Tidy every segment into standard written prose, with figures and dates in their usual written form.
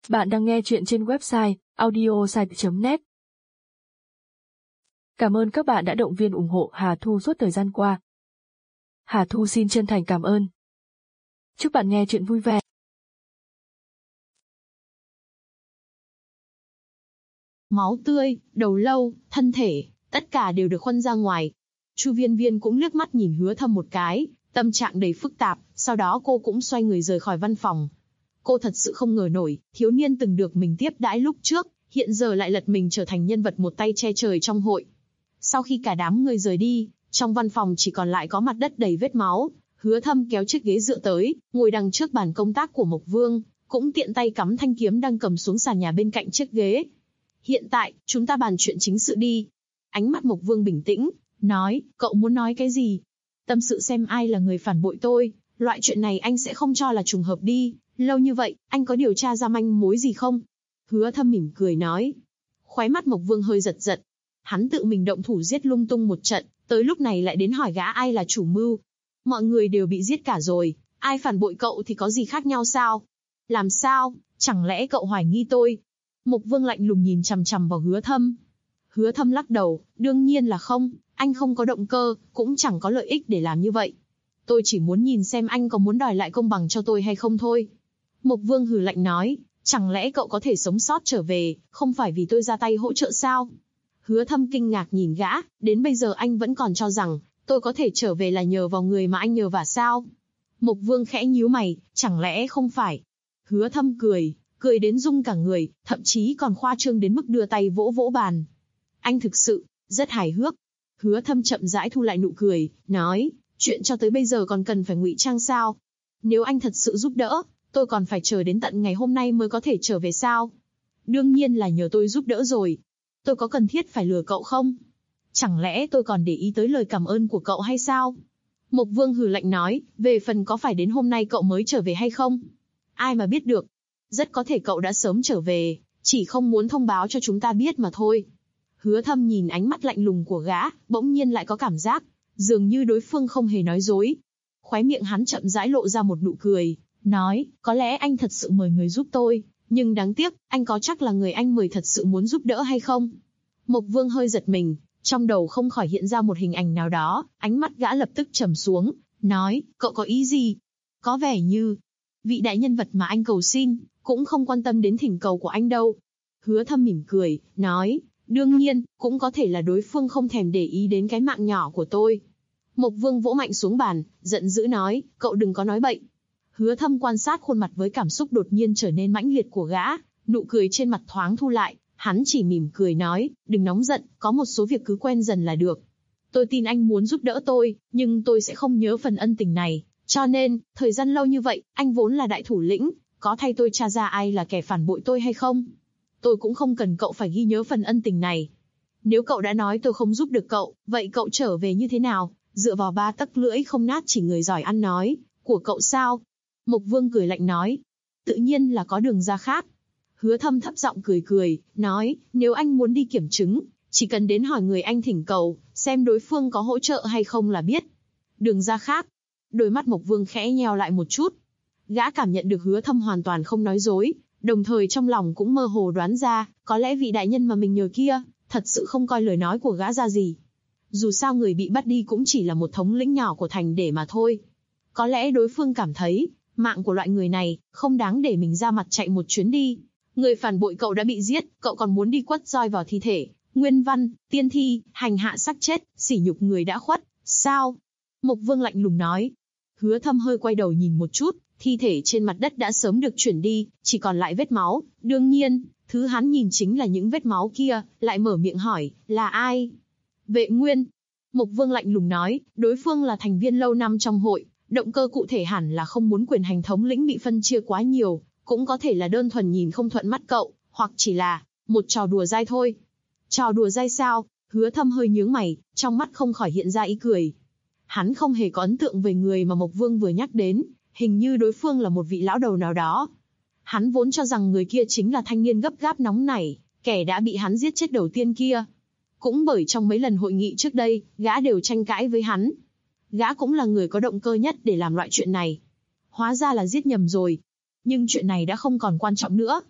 Bạn đang nghe chuyện trên website audiosite.net. Cảm ơn các bạn đã động viên ủng hộ Hà Thu suốt thời gian qua. Hà Thu xin chân thành cảm ơn. Chúc bạn nghe chuyện vui vẻ. Máu tươi, đầu lâu, thân thể, tất cả đều được khuân ra ngoài. Chu Viên Viên cũng liếc mắt nhìn Hứa Thâm một cái, tâm trạng đầy phức tạp, sau đó cô cũng xoay người rời khỏi văn phòng. Cô thật sự không ngờ nổi, thiếu niên từng được mình tiếp đãi lúc trước, hiện giờ lại lật mình trở thành nhân vật một tay che trời trong hội. Sau khi cả đám người rời đi, trong văn phòng chỉ còn lại có mặt đất đầy vết máu. Hứa Thâm kéo chiếc ghế dựa tới, ngồi đằng trước bàn công tác của Mộc Vương, cũng tiện tay cắm thanh kiếm đang cầm xuống sàn nhà bên cạnh chiếc ghế. Hiện tại, chúng ta bàn chuyện chính sự đi. Ánh mắt Mộc Vương bình tĩnh, nói, cậu muốn nói cái gì? Tâm sự xem ai là người phản bội tôi, loại chuyện này anh sẽ không cho là trùng hợp đi. Lâu như vậy, anh có điều tra ra manh mối gì không? Hứa Thâm mỉm cười nói. Khóe mắt Mộc Vương hơi giật giật. Hắn tự mình động thủ giết lung tung một trận, tới lúc này lại đến hỏi gã ai là chủ mưu. Mọi người đều bị giết cả rồi, ai phản bội cậu thì có gì khác nhau sao? Làm sao, chẳng lẽ cậu hoài nghi tôi? Mộc Vương lạnh lùng nhìn chằm chằm vào Hứa Thâm. Hứa Thâm lắc đầu, đương nhiên là không, anh không có động cơ, cũng chẳng có lợi ích để làm như vậy. Tôi chỉ muốn nhìn xem anh có muốn đòi lại công bằng cho tôi hay không thôi. Mộc Vương hừ lạnh nói, chẳng lẽ cậu có thể sống sót trở về, không phải vì tôi ra tay hỗ trợ sao? Hứa Thâm kinh ngạc nhìn gã, đến bây giờ anh vẫn còn cho rằng, tôi có thể trở về là nhờ vào người mà anh nhờ vả sao? Mộc Vương khẽ nhíu mày, chẳng lẽ không phải? Hứa Thâm cười đến rung cả người, thậm chí còn khoa trương đến mức đưa tay vỗ vỗ bàn. Anh thực sự, rất hài hước. Hứa Thâm chậm rãi thu lại nụ cười, nói, chuyện cho tới bây giờ còn cần phải ngụy trang sao? Nếu anh thật sự giúp đỡ, tôi còn phải chờ đến tận ngày hôm nay mới có thể trở về sao? Đương nhiên là nhờ tôi giúp đỡ rồi. Tôi có cần thiết phải lừa cậu không? Chẳng lẽ tôi còn để ý tới lời cảm ơn của cậu hay sao? Mộc Vương hừ lạnh nói, về phần có phải đến hôm nay cậu mới trở về hay không? Ai mà biết được. Rất có thể cậu đã sớm trở về, chỉ không muốn thông báo cho chúng ta biết mà thôi. Hứa Thâm nhìn ánh mắt lạnh lùng của gã, bỗng nhiên lại có cảm giác, dường như đối phương không hề nói dối. Khóe miệng hắn chậm rãi lộ ra một nụ cười, nói, có lẽ anh thật sự mời người giúp tôi, nhưng đáng tiếc, anh có chắc là người anh mời thật sự muốn giúp đỡ hay không? Mộc Vương hơi giật mình, trong đầu không khỏi hiện ra một hình ảnh nào đó, ánh mắt gã lập tức trầm xuống, nói, cậu có ý gì? Có vẻ như, vị đại nhân vật mà anh cầu xin, cũng không quan tâm đến thỉnh cầu của anh đâu. Hứa Thâm mỉm cười, nói, đương nhiên, cũng có thể là đối phương không thèm để ý đến cái mạng nhỏ của tôi. Mộc Vương vỗ mạnh xuống bàn, giận dữ nói, cậu đừng có nói bậy. Hứa Thâm quan sát khuôn mặt với cảm xúc đột nhiên trở nên mãnh liệt của gã, nụ cười trên mặt thoáng thu lại, hắn chỉ mỉm cười nói, đừng nóng giận, có một số việc cứ quen dần là được. Tôi tin anh muốn giúp đỡ tôi, nhưng tôi sẽ không nhớ phần ân tình này, cho nên, thời gian lâu như vậy, anh vốn là đại thủ lĩnh, có thay tôi tra ra ai là kẻ phản bội tôi hay không? Tôi cũng không cần cậu phải ghi nhớ phần ân tình này. Nếu cậu đã nói tôi không giúp được cậu, vậy cậu trở về như thế nào? Dựa vào ba tấc lưỡi không nát chỉ người giỏi ăn nói, của cậu sao? Mộc Vương cười lạnh nói, tự nhiên là có đường ra khác. Hứa Thâm thấp giọng cười, nói, nếu anh muốn đi kiểm chứng, chỉ cần đến hỏi người anh thỉnh cầu, xem đối phương có hỗ trợ hay không là biết. Đường ra khác. Đôi mắt Mộc Vương khẽ nheo lại một chút. Gã cảm nhận được Hứa Thâm hoàn toàn không nói dối, đồng thời trong lòng cũng mơ hồ đoán ra, có lẽ vị đại nhân mà mình nhờ kia, thật sự không coi lời nói của gã ra gì. Dù sao người bị bắt đi cũng chỉ là một thống lĩnh nhỏ của thành để mà thôi. Có lẽ đối phương cảm thấy, mạng của loại người này, không đáng để mình ra mặt chạy một chuyến đi. Người phản bội cậu đã bị giết, cậu còn muốn đi quất roi vào thi thể, nguyên văn, tiên thi, hành hạ xác chết, sỉ nhục người đã khuất, sao? Mộc Vương lạnh lùng nói. Hứa Thâm hơi quay đầu nhìn một chút, thi thể trên mặt đất đã sớm được chuyển đi, chỉ còn lại vết máu, đương nhiên, thứ hắn nhìn chính là những vết máu kia, lại mở miệng hỏi, là ai? Vệ Nguyên. Mộc Vương lạnh lùng nói, đối phương là thành viên lâu năm trong hội, động cơ cụ thể hẳn là không muốn quyền hành thống lĩnh bị phân chia quá nhiều, cũng có thể là đơn thuần nhìn không thuận mắt cậu, hoặc chỉ là một trò đùa dai thôi. Trò đùa dai sao? Hứa Thâm hơi nhướng mày, trong mắt không khỏi hiện ra ý cười. Hắn không hề có ấn tượng về người mà Mộc Vương vừa nhắc đến, hình như đối phương là một vị lão đầu nào đó. Hắn vốn cho rằng người kia chính là thanh niên gấp gáp nóng nảy, kẻ đã bị hắn giết chết đầu tiên kia. Cũng bởi trong mấy lần hội nghị trước đây, gã đều tranh cãi với hắn. Gã cũng là người có động cơ nhất để làm loại chuyện này. Hóa ra là giết nhầm rồi. Nhưng chuyện này đã không còn quan trọng nữa.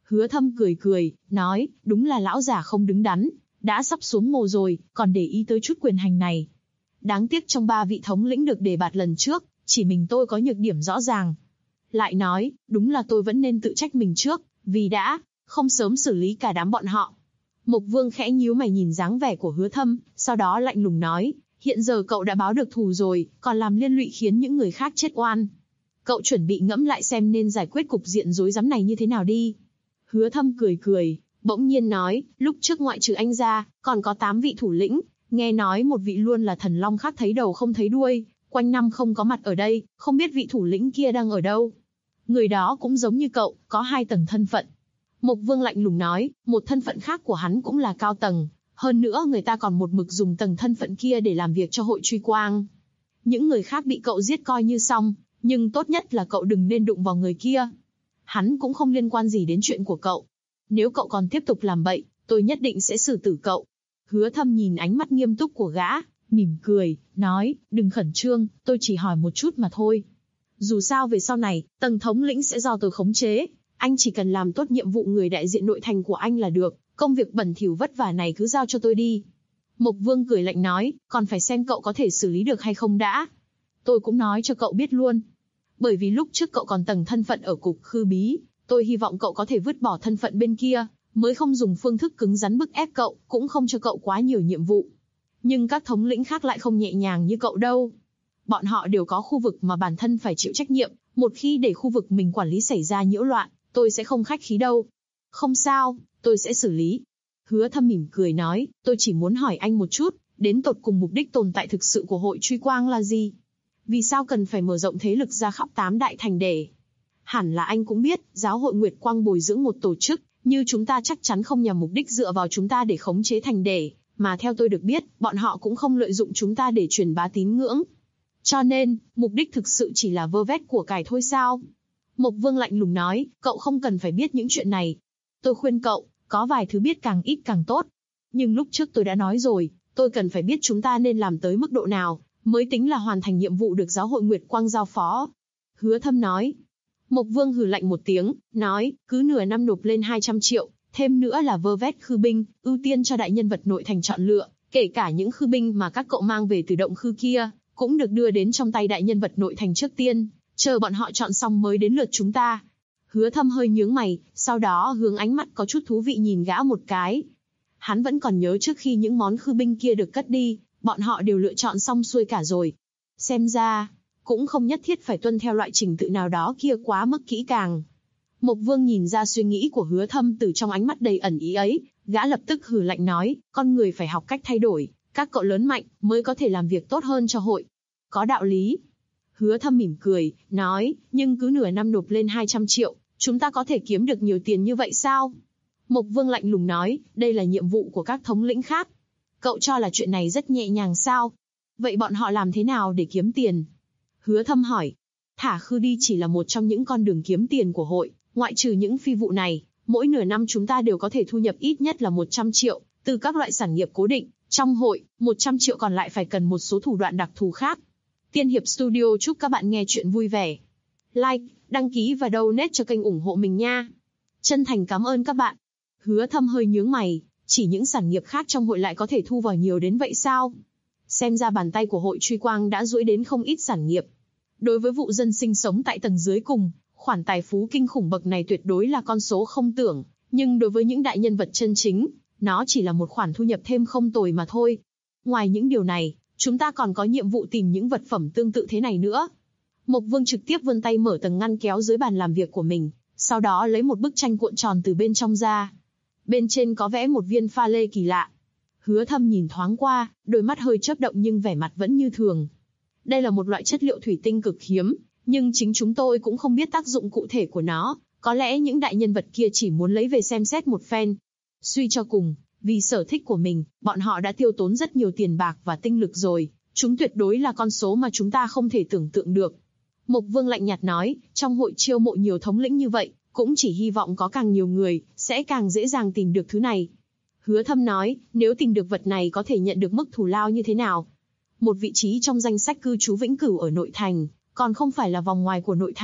Hứa Thâm cười cười, nói, đúng là lão già không đứng đắn, đã sắp xuống mồ rồi, còn để ý tới chút quyền hành này. Đáng tiếc trong 3 vị thống lĩnh được đề bạt lần trước, chỉ mình tôi có nhược điểm rõ ràng. Lại nói, đúng là tôi vẫn nên tự trách mình trước, vì đã không sớm xử lý cả đám bọn họ. Mộc Vương khẽ nhíu mày nhìn dáng vẻ của Hứa Thâm, sau đó lạnh lùng nói, hiện giờ cậu đã báo được thù rồi, còn làm liên lụy khiến những người khác chết oan. Cậu chuẩn bị ngẫm lại xem nên giải quyết cục diện rối rắm này như thế nào đi. Hứa Thâm cười cười, bỗng nhiên nói, lúc trước ngoại trừ anh ra, còn có 8 vị thủ lĩnh, nghe nói một vị luôn là thần long khác thấy đầu không thấy đuôi, quanh năm không có mặt ở đây, không biết vị thủ lĩnh kia đang ở đâu. Người đó cũng giống như cậu, có 2 tầng thân phận. Mộc Vương lạnh lùng nói, một thân phận khác của hắn cũng là cao tầng, hơn nữa người ta còn một mực dùng tầng thân phận kia để làm việc cho hội truy quang. Những người khác bị cậu giết coi như xong, nhưng tốt nhất là cậu đừng nên đụng vào người kia. Hắn cũng không liên quan gì đến chuyện của cậu. Nếu cậu còn tiếp tục làm bậy, tôi nhất định sẽ xử tử cậu. Hứa Thâm nhìn ánh mắt nghiêm túc của gã, mỉm cười, nói, đừng khẩn trương, tôi chỉ hỏi một chút mà thôi. Dù sao về sau này, tầng thống lĩnh sẽ do tôi khống chế, anh chỉ cần làm tốt nhiệm vụ người đại diện nội thành của anh là được, công việc bẩn thỉu vất vả này cứ giao cho tôi đi. Mộc Vương cười lạnh nói, còn phải xem cậu có thể xử lý được hay không đã. Tôi cũng nói cho cậu biết luôn. Bởi vì lúc trước cậu còn tầng thân phận ở cục khư bí, tôi hy vọng cậu có thể vứt bỏ thân phận bên kia, mới không dùng phương thức cứng rắn bức ép cậu, cũng không cho cậu quá nhiều nhiệm vụ. Nhưng các thống lĩnh khác lại không nhẹ nhàng như cậu đâu. Bọn họ đều có khu vực mà bản thân phải chịu trách nhiệm, một khi để khu vực mình quản lý xảy ra nhiễu loạn, tôi sẽ không khách khí đâu. Không sao, tôi sẽ xử lý. Hứa Thâm mỉm cười nói, tôi chỉ muốn hỏi anh một chút, đến tột cùng mục đích tồn tại thực sự của hội truy quang là gì? Vì sao cần phải mở rộng thế lực ra khắp 8 đại thành để? Hẳn là anh cũng biết, giáo hội Nguyệt Quang bồi dưỡng một tổ chức, như chúng ta chắc chắn không nhằm mục đích dựa vào chúng ta để khống chế thành để, mà theo tôi được biết, bọn họ cũng không lợi dụng chúng ta để truyền bá tín ngưỡng. Cho nên, mục đích thực sự chỉ là vơ vét của cải thôi sao? Mộc Vương lạnh lùng nói, cậu không cần phải biết những chuyện này. Tôi khuyên cậu, có vài thứ biết càng ít càng tốt. Nhưng lúc trước tôi đã nói rồi, tôi cần phải biết chúng ta nên làm tới mức độ nào, mới tính là hoàn thành nhiệm vụ được giáo hội Nguyệt Quang giao phó. Hứa Thâm nói. Mộc Vương hừ lạnh một tiếng, nói, cứ nửa năm nộp lên 200 triệu, thêm nữa là vơ vét khư binh, ưu tiên cho đại nhân vật nội thành chọn lựa, kể cả những khư binh mà các cậu mang về từ động khư kia, cũng được đưa đến trong tay đại nhân vật nội thành trước tiên, chờ bọn họ chọn xong mới đến lượt chúng ta. Hứa Thâm hơi nhướng mày, sau đó hướng ánh mắt có chút thú vị nhìn gã một cái. Hắn vẫn còn nhớ trước khi những món khư binh kia được cất đi, bọn họ đều lựa chọn xong xuôi cả rồi. Xem ra, cũng không nhất thiết phải tuân theo loại trình tự nào đó kia quá mức kỹ càng. Mộc Vương nhìn ra suy nghĩ của Hứa Thâm từ trong ánh mắt đầy ẩn ý ấy, gã lập tức hừ lạnh nói, con người phải học cách thay đổi, các cậu lớn mạnh mới có thể làm việc tốt hơn cho hội. Có đạo lý. Hứa Thâm mỉm cười, nói, nhưng cứ nửa năm nộp lên 200 triệu, chúng ta có thể kiếm được nhiều tiền như vậy sao? Mộc Vương lạnh lùng nói, đây là nhiệm vụ của các thống lĩnh khác. Cậu cho là chuyện này rất nhẹ nhàng sao? Vậy bọn họ làm thế nào để kiếm tiền? Hứa Thâm hỏi. Thả khư đi chỉ là một trong những con đường kiếm tiền của hội, ngoại trừ những phi vụ này, mỗi nửa năm chúng ta đều có thể thu nhập ít nhất là 100 triệu, từ các loại sản nghiệp cố định. Trong hội, 100 triệu còn lại phải cần một số thủ đoạn đặc thù khác. Tiên Hiệp Studio chúc các bạn nghe chuyện vui vẻ. Like, đăng ký và donate cho kênh ủng hộ mình nha. Chân thành cảm ơn các bạn. Hứa Thâm hơi nhướng mày, chỉ những sản nghiệp khác trong hội lại có thể thu vào nhiều đến vậy sao? Xem ra bàn tay của hội truy quang đã duỗi đến không ít sản nghiệp. Đối với vụ dân sinh sống tại tầng dưới cùng, khoản tài phú kinh khủng bậc này tuyệt đối là con số không tưởng, nhưng đối với những đại nhân vật chân chính, nó chỉ là một khoản thu nhập thêm không tồi mà thôi. Ngoài những điều này, chúng ta còn có nhiệm vụ tìm những vật phẩm tương tự thế này nữa. Mộc Vương trực tiếp vươn tay mở tầng ngăn kéo dưới bàn làm việc của mình, sau đó lấy một bức tranh cuộn tròn từ bên trong ra. Bên trên có vẽ một viên pha lê kỳ lạ. Hứa Thâm nhìn thoáng qua, đôi mắt hơi chớp động nhưng vẻ mặt vẫn như thường. Đây là một loại chất liệu thủy tinh cực hiếm, nhưng chính chúng tôi cũng không biết tác dụng cụ thể của nó, có lẽ những đại nhân vật kia chỉ muốn lấy về xem xét một phen. Suy cho cùng, vì sở thích của mình, bọn họ đã tiêu tốn rất nhiều tiền bạc và tinh lực rồi, chúng tuyệt đối là con số mà chúng ta không thể tưởng tượng được. Mộc Vương lạnh nhạt nói, trong hội chiêu mộ nhiều thống lĩnh như vậy, cũng chỉ hy vọng có càng nhiều người, sẽ càng dễ dàng tìm được thứ này. Hứa Thâm nói, nếu tìm được vật này có thể nhận được mức thù lao như thế nào? Một vị trí trong danh sách cư trú vĩnh cửu ở nội thành, còn không phải là vòng ngoài của nội thành,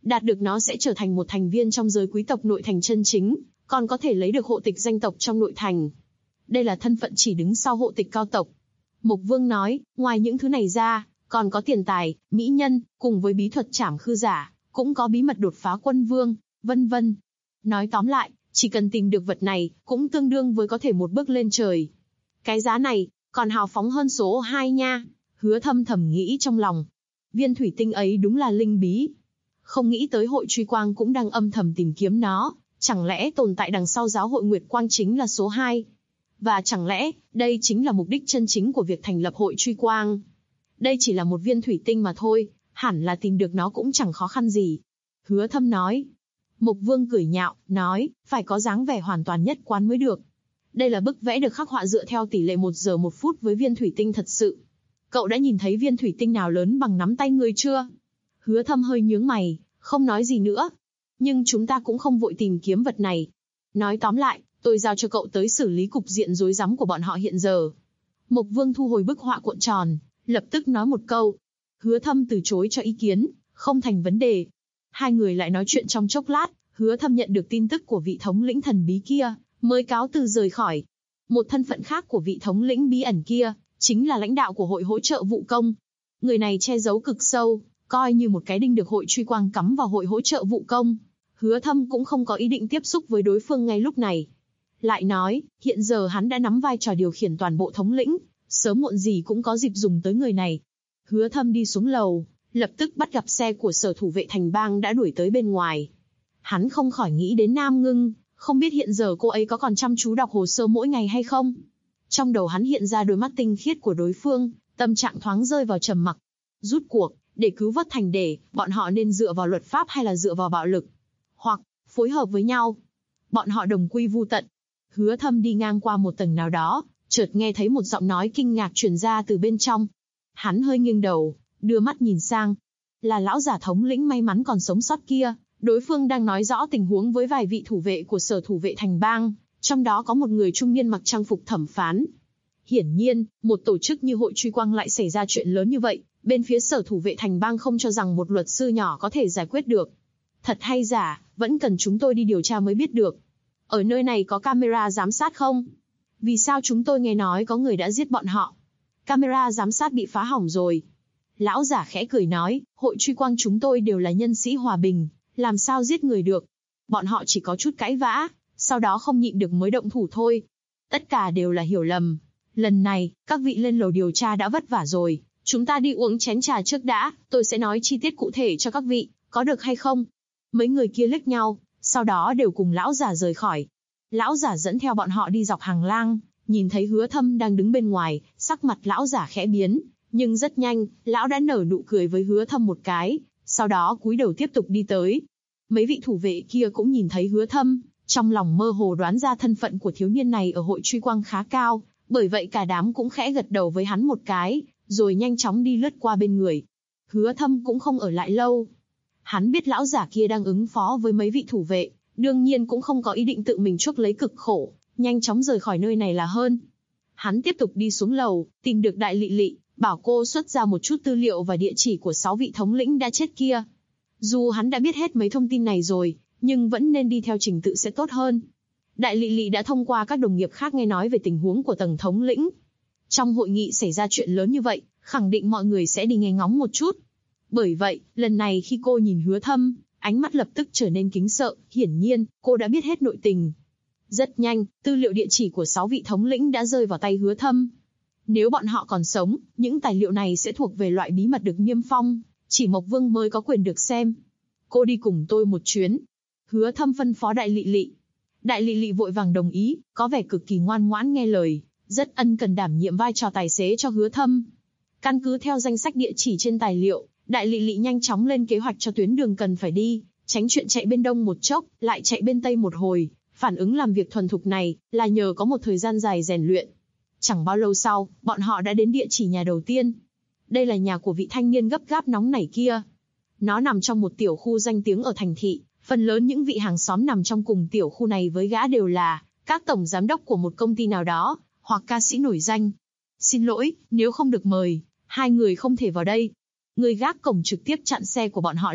Đạt được nó sẽ trở thành một thành viên trong giới quý tộc nội thành chân chính, còn có thể lấy được hộ tịch danh tộc trong nội thành. Đây là thân phận chỉ đứng sau hộ tịch cao tộc. Mục Vương nói, ngoài những thứ này ra, còn có tiền tài, mỹ nhân, cùng với bí thuật trảm khư giả, cũng có bí mật đột phá quân vương, vân vân. Nói tóm lại, chỉ cần tìm được vật này, cũng tương đương với có thể một bước lên trời. Cái giá này, còn hào phóng hơn số 2 nha. Hứa Thâm thầm nghĩ trong lòng. Viên thủy tinh ấy đúng là linh bí. Không nghĩ tới hội truy quang cũng đang âm thầm tìm kiếm nó. Chẳng lẽ tồn tại đằng sau giáo hội Nguyệt Quang chính là số 2? Và chẳng lẽ, đây chính là mục đích chân chính của việc thành lập hội truy quang? Đây chỉ là một viên thủy tinh mà thôi, hẳn là tìm được nó cũng chẳng khó khăn gì. Hứa Thâm nói. Mục Vương cười nhạo, nói, phải có dáng vẻ hoàn toàn nhất quán mới được. Đây là bức vẽ được khắc họa dựa theo tỷ lệ 1 giờ 1 phút với viên thủy tinh thật sự. Cậu đã nhìn thấy viên thủy tinh nào lớn bằng nắm tay người chưa? Hứa Thâm hơi nhướng mày, không nói gì nữa. Nhưng chúng ta cũng không vội tìm kiếm vật này. Nói tóm lại, tôi giao cho cậu tới xử lý cục diện rối rắm của bọn họ hiện giờ. Mục Vương thu hồi bức họa cuộn tròn, lập tức nói một câu. Hứa Thâm từ chối cho ý kiến, không thành vấn đề. Hai người lại nói chuyện trong chốc lát, Hứa Thâm nhận được tin tức của vị thống lĩnh thần bí kia, mới cáo từ rời khỏi. Một thân phận khác của vị thống lĩnh bí ẩn kia, chính là lãnh đạo của hội hỗ trợ vụ công. Người này che giấu cực sâu, coi như một cái đinh được hội truy quang cắm vào hội hỗ trợ vụ công. Hứa Thâm cũng không có ý định tiếp xúc với đối phương ngay lúc này. Lại nói, hiện giờ hắn đã nắm vai trò điều khiển toàn bộ thống lĩnh, sớm muộn gì cũng có dịp dùng tới người này. Hứa Thâm đi xuống lầu, lập tức bắt gặp xe của sở thủ vệ thành bang đã đuổi tới bên ngoài. Hắn không khỏi nghĩ đến Nam Ngưng, không biết hiện giờ cô ấy có còn chăm chú đọc hồ sơ mỗi ngày hay không. Trong đầu hắn hiện ra đôi mắt tinh khiết của đối phương, tâm trạng thoáng rơi vào trầm mặc. Rút cuộc, để cứu vớt thành đề, bọn họ nên dựa vào luật pháp hay là dựa vào bạo lực? Hoặc, phối hợp với nhau. Bọn họ đồng quy vu tận. Hứa Thâm đi ngang qua một tầng nào đó, chợt nghe thấy một giọng nói kinh ngạc truyền ra từ bên trong. Hắn hơi nghiêng đầu, đưa mắt nhìn sang. Là lão giả thống lĩnh may mắn còn sống sót kia. Đối phương đang nói rõ tình huống với vài vị thủ vệ của sở thủ vệ thành bang, trong đó có một người trung niên mặc trang phục thẩm phán. Hiển nhiên, một tổ chức như hội truy quang lại xảy ra chuyện lớn như vậy, bên phía sở thủ vệ thành bang không cho rằng một luật sư nhỏ có thể giải quyết được. Thật hay giả, vẫn cần chúng tôi đi điều tra mới biết được. Ở nơi này có camera giám sát không? Vì sao chúng tôi nghe nói có người đã giết bọn họ? Camera giám sát bị phá hỏng rồi. Lão giả khẽ cười nói, hội truy quang chúng tôi đều là nhân sĩ hòa bình, làm sao giết người được? Bọn họ chỉ có chút cãi vã, sau đó không nhịn được mới động thủ thôi. Tất cả đều là hiểu lầm. Lần này, các vị lên lầu điều tra đã vất vả rồi, chúng ta đi uống chén trà trước đã, tôi sẽ nói chi tiết cụ thể cho các vị, có được hay không? Mấy người kia liếc nhau, sau đó đều cùng lão giả rời khỏi. Lão giả dẫn theo bọn họ đi dọc hành lang, nhìn thấy Hứa Thâm đang đứng bên ngoài, sắc mặt lão giả khẽ biến, nhưng rất nhanh, lão đã nở nụ cười với Hứa Thâm một cái, sau đó cúi đầu tiếp tục đi tới. Mấy vị thủ vệ kia cũng nhìn thấy Hứa Thâm, trong lòng mơ hồ đoán ra thân phận của thiếu niên này ở hội truy quang khá cao, bởi vậy cả đám cũng khẽ gật đầu với hắn một cái, rồi nhanh chóng đi lướt qua bên người. Hứa Thâm cũng không ở lại lâu. Hắn biết lão giả kia đang ứng phó với mấy vị thủ vệ, đương nhiên cũng không có ý định tự mình chuốc lấy cực khổ, nhanh chóng rời khỏi nơi này là hơn. Hắn tiếp tục đi xuống lầu, tìm được Đại Lị Lị, bảo cô xuất ra một chút tư liệu và địa chỉ của 6 vị thống lĩnh đã chết kia. Dù hắn đã biết hết mấy thông tin này rồi, nhưng vẫn nên đi theo trình tự sẽ tốt hơn. Đại Lị Lị đã thông qua các đồng nghiệp khác nghe nói về tình huống của tầng thống lĩnh. Trong hội nghị xảy ra chuyện lớn như vậy, khẳng định mọi người sẽ đi nghe ngóng một chút. Bởi vậy, lần này khi cô nhìn Hứa Thâm, ánh mắt lập tức trở nên kính sợ, hiển nhiên, cô đã biết hết nội tình. Rất nhanh, tư liệu địa chỉ của 6 vị thống lĩnh đã rơi vào tay Hứa Thâm. Nếu bọn họ còn sống, những tài liệu này sẽ thuộc về loại bí mật được niêm phong, chỉ Mộc Vương mới có quyền được xem. Cô đi cùng tôi một chuyến. Hứa Thâm phân phó Đại Lị Lị. Đại Lị Lị vội vàng đồng ý, có vẻ cực kỳ ngoan ngoãn nghe lời, rất ân cần đảm nhiệm vai trò tài xế cho Hứa Thâm. Căn cứ theo danh sách địa chỉ trên tài liệu, Đại Lị Lị nhanh chóng lên kế hoạch cho tuyến đường cần phải đi, tránh chuyện chạy bên đông một chốc, lại chạy bên tây một hồi. Phản ứng làm việc thuần thục này là nhờ có một thời gian dài rèn luyện. Chẳng bao lâu sau, bọn họ đã đến địa chỉ nhà đầu tiên. Đây là nhà của vị thanh niên gấp gáp nóng nảy kia. Nó nằm trong một tiểu khu danh tiếng ở thành thị, phần lớn những vị hàng xóm nằm trong cùng tiểu khu này với gã đều là các tổng giám đốc của một công ty nào đó, hoặc ca sĩ nổi danh. Xin lỗi, nếu không được mời, hai người không thể vào đây. Người gác cổng trực tiếp chặn xe của bọn họ lại,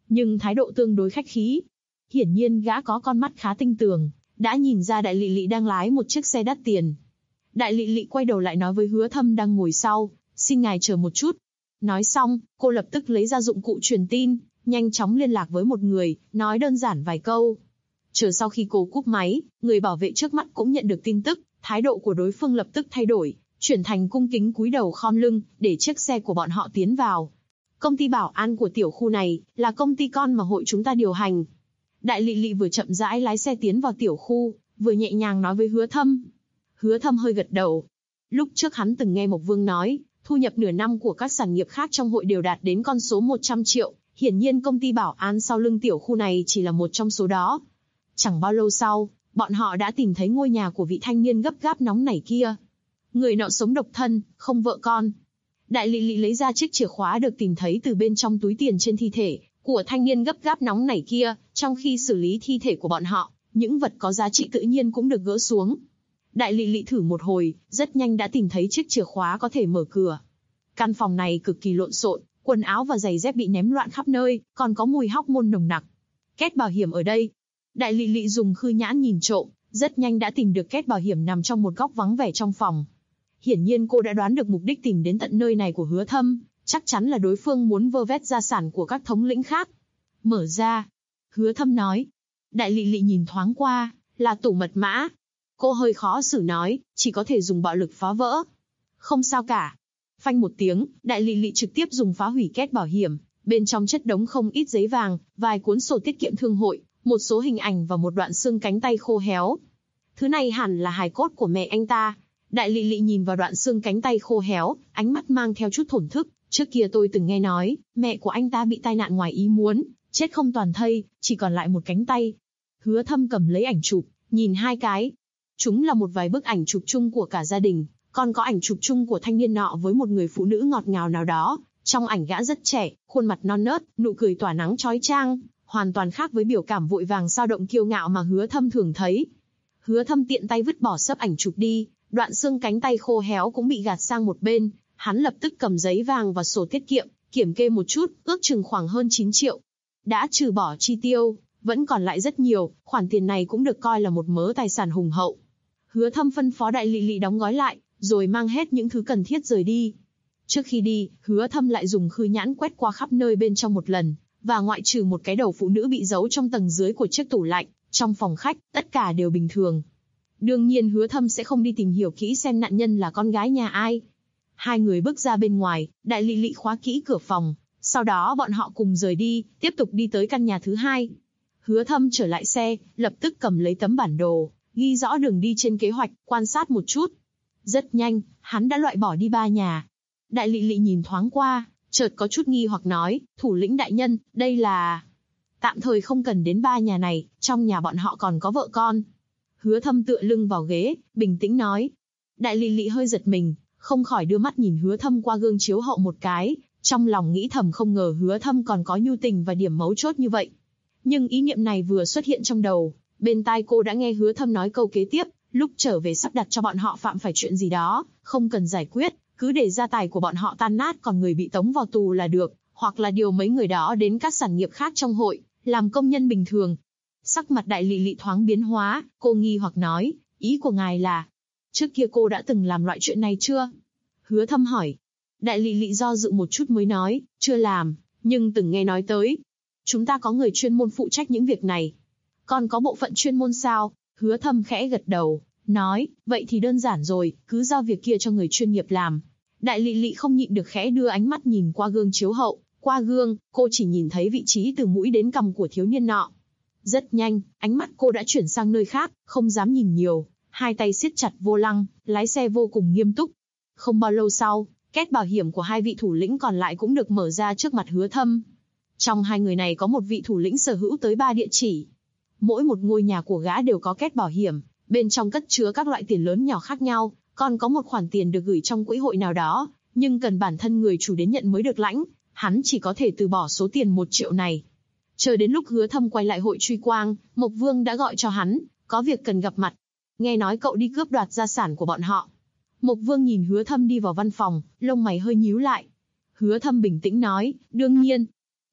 nhưng thái độ tương đối khách khí. Hiển nhiên gã có con mắt khá tinh tường, đã nhìn ra Đại Lị Lị đang lái một chiếc xe đắt tiền. Đại Lị Lị quay đầu lại nói với Hứa Thâm đang ngồi sau, xin ngài chờ một chút. Nói xong, cô lập tức lấy ra dụng cụ truyền tin, nhanh chóng liên lạc với một người, nói đơn giản vài câu. Chờ sau khi cô cúp máy, người bảo vệ trước mắt cũng nhận được tin tức, thái độ của đối phương lập tức thay đổi, chuyển thành cung kính cúi đầu khom lưng, để chiếc xe của bọn họ tiến vào. Công ty bảo an của tiểu khu này, là công ty con mà hội chúng ta điều hành. Đại Lị Lị vừa chậm rãi lái xe tiến vào tiểu khu, vừa nhẹ nhàng nói với Hứa Thâm. Hứa Thâm hơi gật đầu. Lúc trước hắn từng nghe Mộc Vương nói, thu nhập nửa năm của các sản nghiệp khác trong hội đều đạt đến con số 100 triệu, hiển nhiên công ty bảo an sau lưng tiểu khu này chỉ là một trong số đó. Chẳng bao lâu sau, bọn họ đã tìm thấy ngôi nhà của vị thanh niên gấp gáp nóng nảy kia. Người nọ sống độc thân, không vợ con. Đại Lị Lị lấy ra chiếc chìa khóa được tìm thấy từ bên trong túi tiền trên thi thể của thanh niên gấp gáp nóng nảy kia, trong khi xử lý thi thể của bọn họ, những vật có giá trị tự nhiên cũng được gỡ xuống. Đại Lị Lị thử một hồi, rất nhanh đã tìm thấy chiếc chìa khóa có thể mở cửa. Căn phòng này cực kỳ lộn xộn, quần áo và giày dép bị ném loạn khắp nơi, còn có mùi hóc môn nồng nặc. Két bảo hiểm ở đây. Đại Lị Lị dùng khư nhãn nhìn trộm, rất nhanh đã tìm được két bảo hiểm nằm trong một góc vắng vẻ trong phòng. Hiển nhiên cô đã đoán được mục đích tìm đến tận nơi này của Hứa Thâm, chắc chắn là đối phương muốn vơ vét gia sản của các thống lĩnh khác. Mở ra. Hứa Thâm nói. Đại Lị Lị nhìn thoáng qua, là tủ mật mã. Cô hơi khó xử nói, chỉ có thể dùng bạo lực phá vỡ. Không sao cả. Phanh một tiếng, Đại Lị Lị trực tiếp dùng phá hủy két bảo hiểm, bên trong chất đống không ít giấy vàng, vài cuốn sổ tiết kiệm thương hội, một số hình ảnh và một đoạn xương cánh tay khô héo. Thứ này hẳn là hài cốt của mẹ anh ta. Đại Lị Lị nhìn vào đoạn xương cánh tay khô héo, ánh mắt mang theo chút thổn thức. Trước kia tôi từng nghe nói, mẹ của anh ta bị tai nạn ngoài ý muốn, chết không toàn thây, chỉ còn lại một cánh tay. Hứa Thâm cầm lấy ảnh chụp, nhìn hai cái. Chúng là một vài bức ảnh chụp chung của cả gia đình, còn có ảnh chụp chung của thanh niên nọ với một người phụ nữ ngọt ngào nào đó. Trong ảnh gã rất trẻ, khuôn mặt non nớt, nụ cười tỏa nắng chói chang, hoàn toàn khác với biểu cảm vội vàng dao động kiêu ngạo mà Hứa Thâm thường thấy. Hứa Thâm tiện tay vứt bỏ sấp ảnh chụp đi, đoạn xương cánh tay khô héo cũng bị gạt sang một bên. Hắn lập tức cầm giấy vàng và sổ tiết kiệm, kiểm kê một chút, ước chừng khoảng hơn 9 triệu. Đã trừ bỏ chi tiêu, vẫn còn lại rất nhiều, khoản tiền này cũng được coi là một mớ tài sản hùng hậu. Hứa Thâm phân phó Đại Lị Lị đóng gói lại, rồi mang hết những thứ cần thiết rời đi. Trước khi đi, Hứa Thâm lại dùng khư nhãn quét qua khắp nơi bên trong một lần, và ngoại trừ một cái đầu phụ nữ bị giấu trong tầng dưới của chiếc tủ lạnh, trong phòng khách, tất cả đều bình thường. Đương nhiên Hứa Thâm sẽ không đi tìm hiểu kỹ xem nạn nhân là con gái nhà ai. Hai người bước ra bên ngoài, Đại Lị Lị khóa kỹ cửa phòng, sau đó bọn họ cùng rời đi, tiếp tục đi tới căn nhà thứ hai. Hứa Thâm trở lại xe, lập tức cầm lấy tấm bản đồ, ghi rõ đường đi trên kế hoạch, quan sát một chút. Rất nhanh, hắn đã loại bỏ đi 3 nhà. Đại Lị Lị nhìn thoáng qua, chợt có chút nghi hoặc nói, thủ lĩnh đại nhân, đây là... Tạm thời không cần đến 3 nhà này, trong nhà bọn họ còn có vợ con. Hứa Thâm tựa lưng vào ghế, bình tĩnh nói. Đại Lị Lị hơi giật mình, không khỏi đưa mắt nhìn Hứa Thâm qua gương chiếu hậu một cái, trong lòng nghĩ thầm không ngờ Hứa Thâm còn có nhu tình và điểm mấu chốt như vậy. Nhưng ý niệm này vừa xuất hiện trong đầu, bên tai cô đã nghe Hứa Thâm nói câu kế tiếp, lúc trở về sắp đặt cho bọn họ phạm phải chuyện gì đó, không cần giải quyết, cứ để gia tài của bọn họ tan nát còn người bị tống vào tù là được, hoặc là điều mấy người đó đến các sản nghiệp khác trong hội, làm công nhân bình thường. Sắc mặt Đại Lị Lị thoáng biến hóa, cô nghi hoặc nói, ý của ngài là, trước kia cô đã từng làm loại chuyện này chưa? Hứa Thâm hỏi. Đại Lị Lị do dự một chút mới nói, chưa làm, nhưng từng nghe nói tới. Chúng ta có người chuyên môn phụ trách những việc này. Còn có bộ phận chuyên môn sao? Hứa Thâm khẽ gật đầu, nói, vậy thì đơn giản rồi, cứ giao việc kia cho người chuyên nghiệp làm. Đại Lị Lị không nhịn được khẽ đưa ánh mắt nhìn qua gương chiếu hậu, qua gương, cô chỉ nhìn thấy vị trí từ mũi đến cằm của thiếu niên nọ. Rất nhanh, ánh mắt cô đã chuyển sang nơi khác, không dám nhìn nhiều, hai tay siết chặt vô lăng, lái xe vô cùng nghiêm túc. Không bao lâu sau, két bảo hiểm của hai vị thủ lĩnh còn lại cũng được mở ra trước mặt Hứa Thâm. Trong hai người này có một vị thủ lĩnh sở hữu tới 3 địa chỉ. Mỗi một ngôi nhà của gã đều có két bảo hiểm, bên trong cất chứa các loại tiền lớn nhỏ khác nhau, còn có một khoản tiền được gửi trong quỹ hội nào đó, nhưng cần bản thân người chủ đến nhận mới được lãnh, hắn chỉ có thể từ bỏ số tiền 1 triệu này. Chờ đến lúc Hứa Thâm quay lại hội Truy Quang, Mộc Vương đã gọi cho hắn, có việc cần gặp mặt. Nghe nói cậu đi cướp đoạt gia sản của bọn họ. Mộc Vương nhìn Hứa Thâm đi vào văn phòng, lông mày hơi nhíu lại. Hứa Thâm bình tĩnh nói, đương nhiên.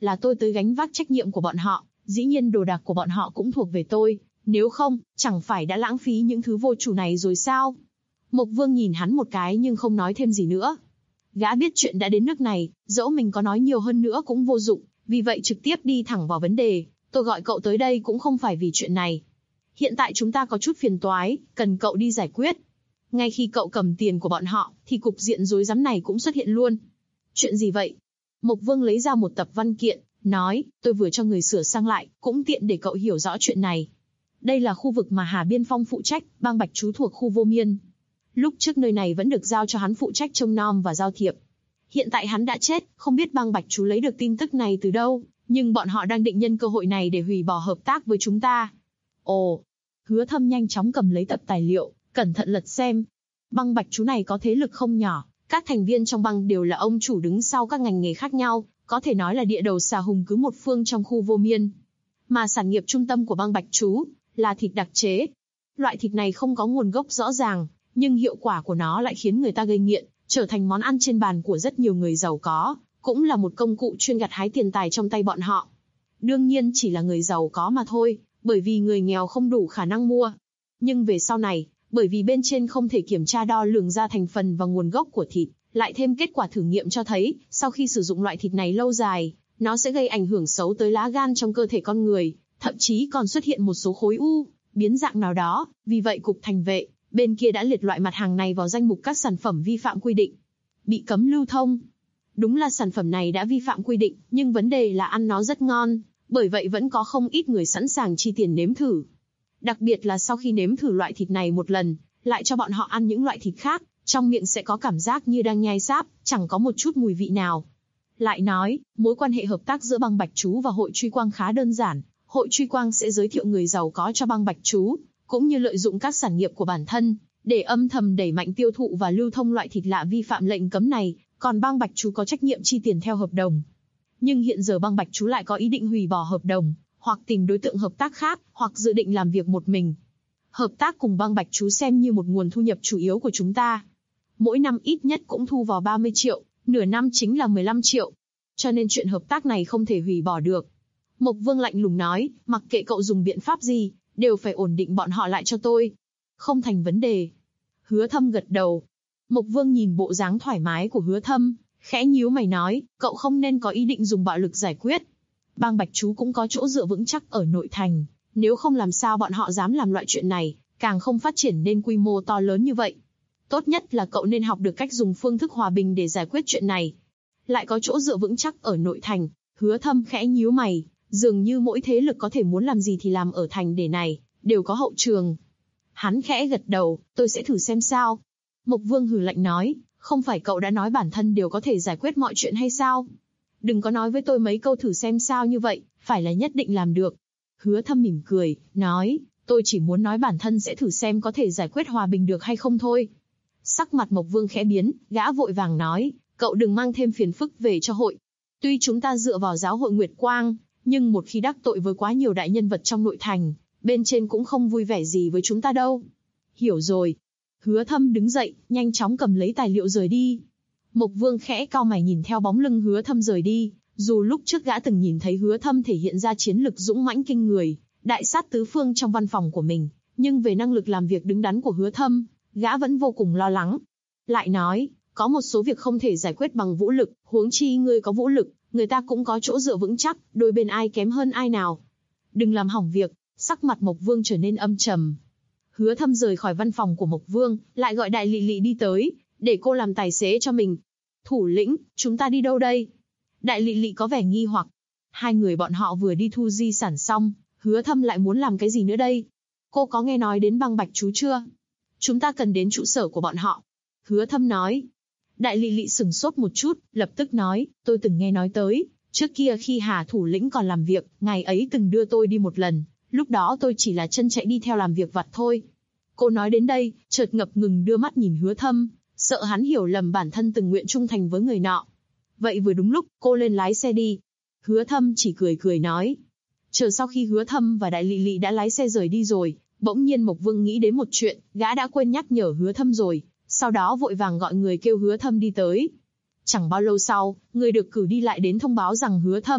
là tôi tới gánh vác trách nhiệm của bọn họ, dĩ nhiên đồ đạc của bọn họ cũng thuộc về tôi, nếu không, chẳng phải đã lãng phí những thứ vô chủ này rồi sao? Mộc Vương nhìn hắn một cái nhưng không nói thêm gì nữa. Gã biết chuyện đã đến nước này, dẫu mình có nói nhiều hơn nữa cũng vô dụng, vì vậy trực tiếp đi thẳng vào vấn đề. Tôi gọi cậu tới đây cũng không phải vì chuyện này. Hiện tại chúng ta có chút phiền toái, cần cậu đi giải quyết. Ngay khi cậu cầm tiền của bọn họ, thì cục diện rối rắm này cũng xuất hiện luôn. Chuyện gì vậy? Mộc Vương lấy ra một tập văn kiện, nói, tôi vừa cho người sửa sang lại, cũng tiện để cậu hiểu rõ chuyện này. Đây là khu vực mà Hà Biên Phong phụ trách, bang Bạch Trú thuộc khu Vô Miên. Lúc trước nơi này vẫn được giao cho hắn phụ trách trông nom và giao thiệp. Hiện tại hắn đã chết, không biết bang Bạch Trú lấy được tin tức này từ đâu, nhưng bọn họ đang định nhân cơ hội này để hủy bỏ hợp tác với chúng ta. Ồ, Hứa Thâm nhanh chóng cầm lấy tập tài liệu, cẩn thận lật xem. Bang Bạch Trú này có thế lực không nhỏ, các thành viên trong bang đều là ông chủ đứng sau các ngành nghề khác nhau, có thể nói là địa đầu xà hùng cứ một phương trong khu Vô Miên. Mà sản nghiệp trung tâm của bang Bạch Trú là thịt đặc chế. Loại thịt này không có nguồn gốc rõ ràng, nhưng hiệu quả của nó lại khiến người ta gây nghiện, trở thành món ăn trên bàn của rất nhiều người giàu có, cũng là một công cụ chuyên gặt hái tiền tài trong tay bọn họ. Đương nhiên chỉ là người giàu có mà thôi, bởi vì người nghèo không đủ khả năng mua. Nhưng về sau này, bởi vì bên trên không thể kiểm tra đo lường ra thành phần và nguồn gốc của thịt, lại thêm kết quả thử nghiệm cho thấy, sau khi sử dụng loại thịt này lâu dài, nó sẽ gây ảnh hưởng xấu tới lá gan trong cơ thể con người, thậm chí còn xuất hiện một số khối u, biến dạng nào đó. Vì vậy Cục Thành vệ bên kia đã liệt loại mặt hàng này vào danh mục các sản phẩm vi phạm quy định, bị cấm lưu thông. Đúng là sản phẩm này đã vi phạm quy định, nhưng vấn đề là ăn nó rất ngon, bởi vậy vẫn có không ít người sẵn sàng chi tiền nếm thử. Đặc biệt là sau khi nếm thử loại thịt này một lần, lại cho bọn họ ăn những loại thịt khác, trong miệng sẽ có cảm giác như đang nhai sáp, chẳng có một chút mùi vị nào. Lại nói, mối quan hệ hợp tác giữa bang Bạch Trú và Hội Truy Quang khá đơn giản. Hội Truy Quang sẽ giới thiệu người giàu có cho bang Bạch Trú, cũng như lợi dụng các sản nghiệp của bản thân, để âm thầm đẩy mạnh tiêu thụ và lưu thông loại thịt lạ vi phạm lệnh cấm này, còn bang Bạch Trú có trách nhiệm chi tiền theo hợp đồng. Nhưng hiện giờ bang Bạch Trú lại có ý định hủy bỏ hợp đồng, hoặc tìm đối tượng hợp tác khác, hoặc dự định làm việc một mình. Hợp tác cùng bang Bạch Trú xem như một nguồn thu nhập chủ yếu của chúng ta. Mỗi năm ít nhất cũng thu vào 30 triệu, nửa năm chính là 15 triệu. Cho nên chuyện hợp tác này không thể hủy bỏ được. Mộc Vương lạnh lùng nói, mặc kệ cậu dùng biện pháp gì, đều phải ổn định bọn họ lại cho tôi. Không thành vấn đề. Hứa Thâm gật đầu. Mộc Vương nhìn bộ dáng thoải mái của Hứa Thâm, khẽ nhíu mày nói, cậu không nên có ý định dùng bạo lực giải quyết. Bang Bạch Trú cũng có chỗ dựa vững chắc ở nội thành, nếu không làm sao bọn họ dám làm loại chuyện này, càng không phát triển nên quy mô to lớn như vậy. Tốt nhất là cậu nên học được cách dùng phương thức hòa bình để giải quyết chuyện này. Lại có chỗ dựa vững chắc ở nội thành, Hứa Thâm khẽ nhíu mày, dường như mỗi thế lực có thể muốn làm gì thì làm ở thành để này, đều có hậu trường. Hắn khẽ gật đầu, tôi sẽ thử xem sao. Mộc Vương hừ lạnh nói, không phải cậu đã nói bản thân đều có thể giải quyết mọi chuyện hay sao? Đừng có nói với tôi mấy câu thử xem sao như vậy, phải là nhất định làm được. Hứa Thâm mỉm cười, nói, tôi chỉ muốn nói bản thân sẽ thử xem có thể giải quyết hòa bình được hay không thôi. Sắc mặt Mộc Vương khẽ biến, gã vội vàng nói, cậu đừng mang thêm phiền phức về cho hội. Tuy chúng ta dựa vào giáo hội Nguyệt Quang, nhưng một khi đắc tội với quá nhiều đại nhân vật trong nội thành, bên trên cũng không vui vẻ gì với chúng ta đâu. Hiểu rồi. Hứa Thâm đứng dậy, nhanh chóng cầm lấy tài liệu rời đi. Mộc Vương khẽ cau mày nhìn theo bóng lưng Hứa Thâm rời đi, dù lúc trước gã từng nhìn thấy Hứa Thâm thể hiện ra chiến lực dũng mãnh kinh người, đại sát tứ phương trong văn phòng của mình, nhưng về năng lực làm việc đứng đắn của Hứa Thâm, gã vẫn vô cùng lo lắng. Lại nói, có một số việc không thể giải quyết bằng vũ lực, huống chi ngươi có vũ lực, người ta cũng có chỗ dựa vững chắc, đôi bên ai kém hơn ai nào. Đừng làm hỏng việc. Sắc mặt Mộc Vương trở nên âm trầm. Hứa Thâm rời khỏi văn phòng của Mộc Vương, lại gọi Đại Lị Lị đi tới, để cô làm tài xế cho mình. Thủ lĩnh, chúng ta đi đâu đây? Đại Lị Lị có vẻ nghi hoặc. Hai người bọn họ vừa đi thu di sản xong, Hứa Thâm lại muốn làm cái gì nữa đây? Cô có nghe nói đến bang Bạch Trú chưa? Chúng ta cần đến trụ sở của bọn họ. Hứa Thâm nói. Đại Lị Lị sửng sốt một chút, lập tức nói, tôi từng nghe nói tới. Trước kia khi Hà thủ lĩnh còn làm việc, ngài ấy từng đưa tôi đi một lần. Lúc đó tôi chỉ là chân chạy đi theo làm việc vặt thôi. Cô nói đến đây, chợt ngập ngừng đưa mắt nhìn Hứa Thâm, sợ hắn hiểu lầm bản thân từng nguyện trung thành với người nọ. Vậy vừa đúng lúc, cô lên lái xe đi. Hứa Thâm chỉ cười cười nói. Chờ sau khi Hứa Thâm và Đại Lị Lị đã lái xe rời đi rồi, bỗng nhiên Mộc Vương nghĩ đến một chuyện, gã đã quên nhắc nhở Hứa Thâm rồi, sau đó vội vàng gọi người kêu Hứa Thâm đi tới. Chẳng bao lâu sau, người được cử đi lại đến thông báo rằng Hứa Thâm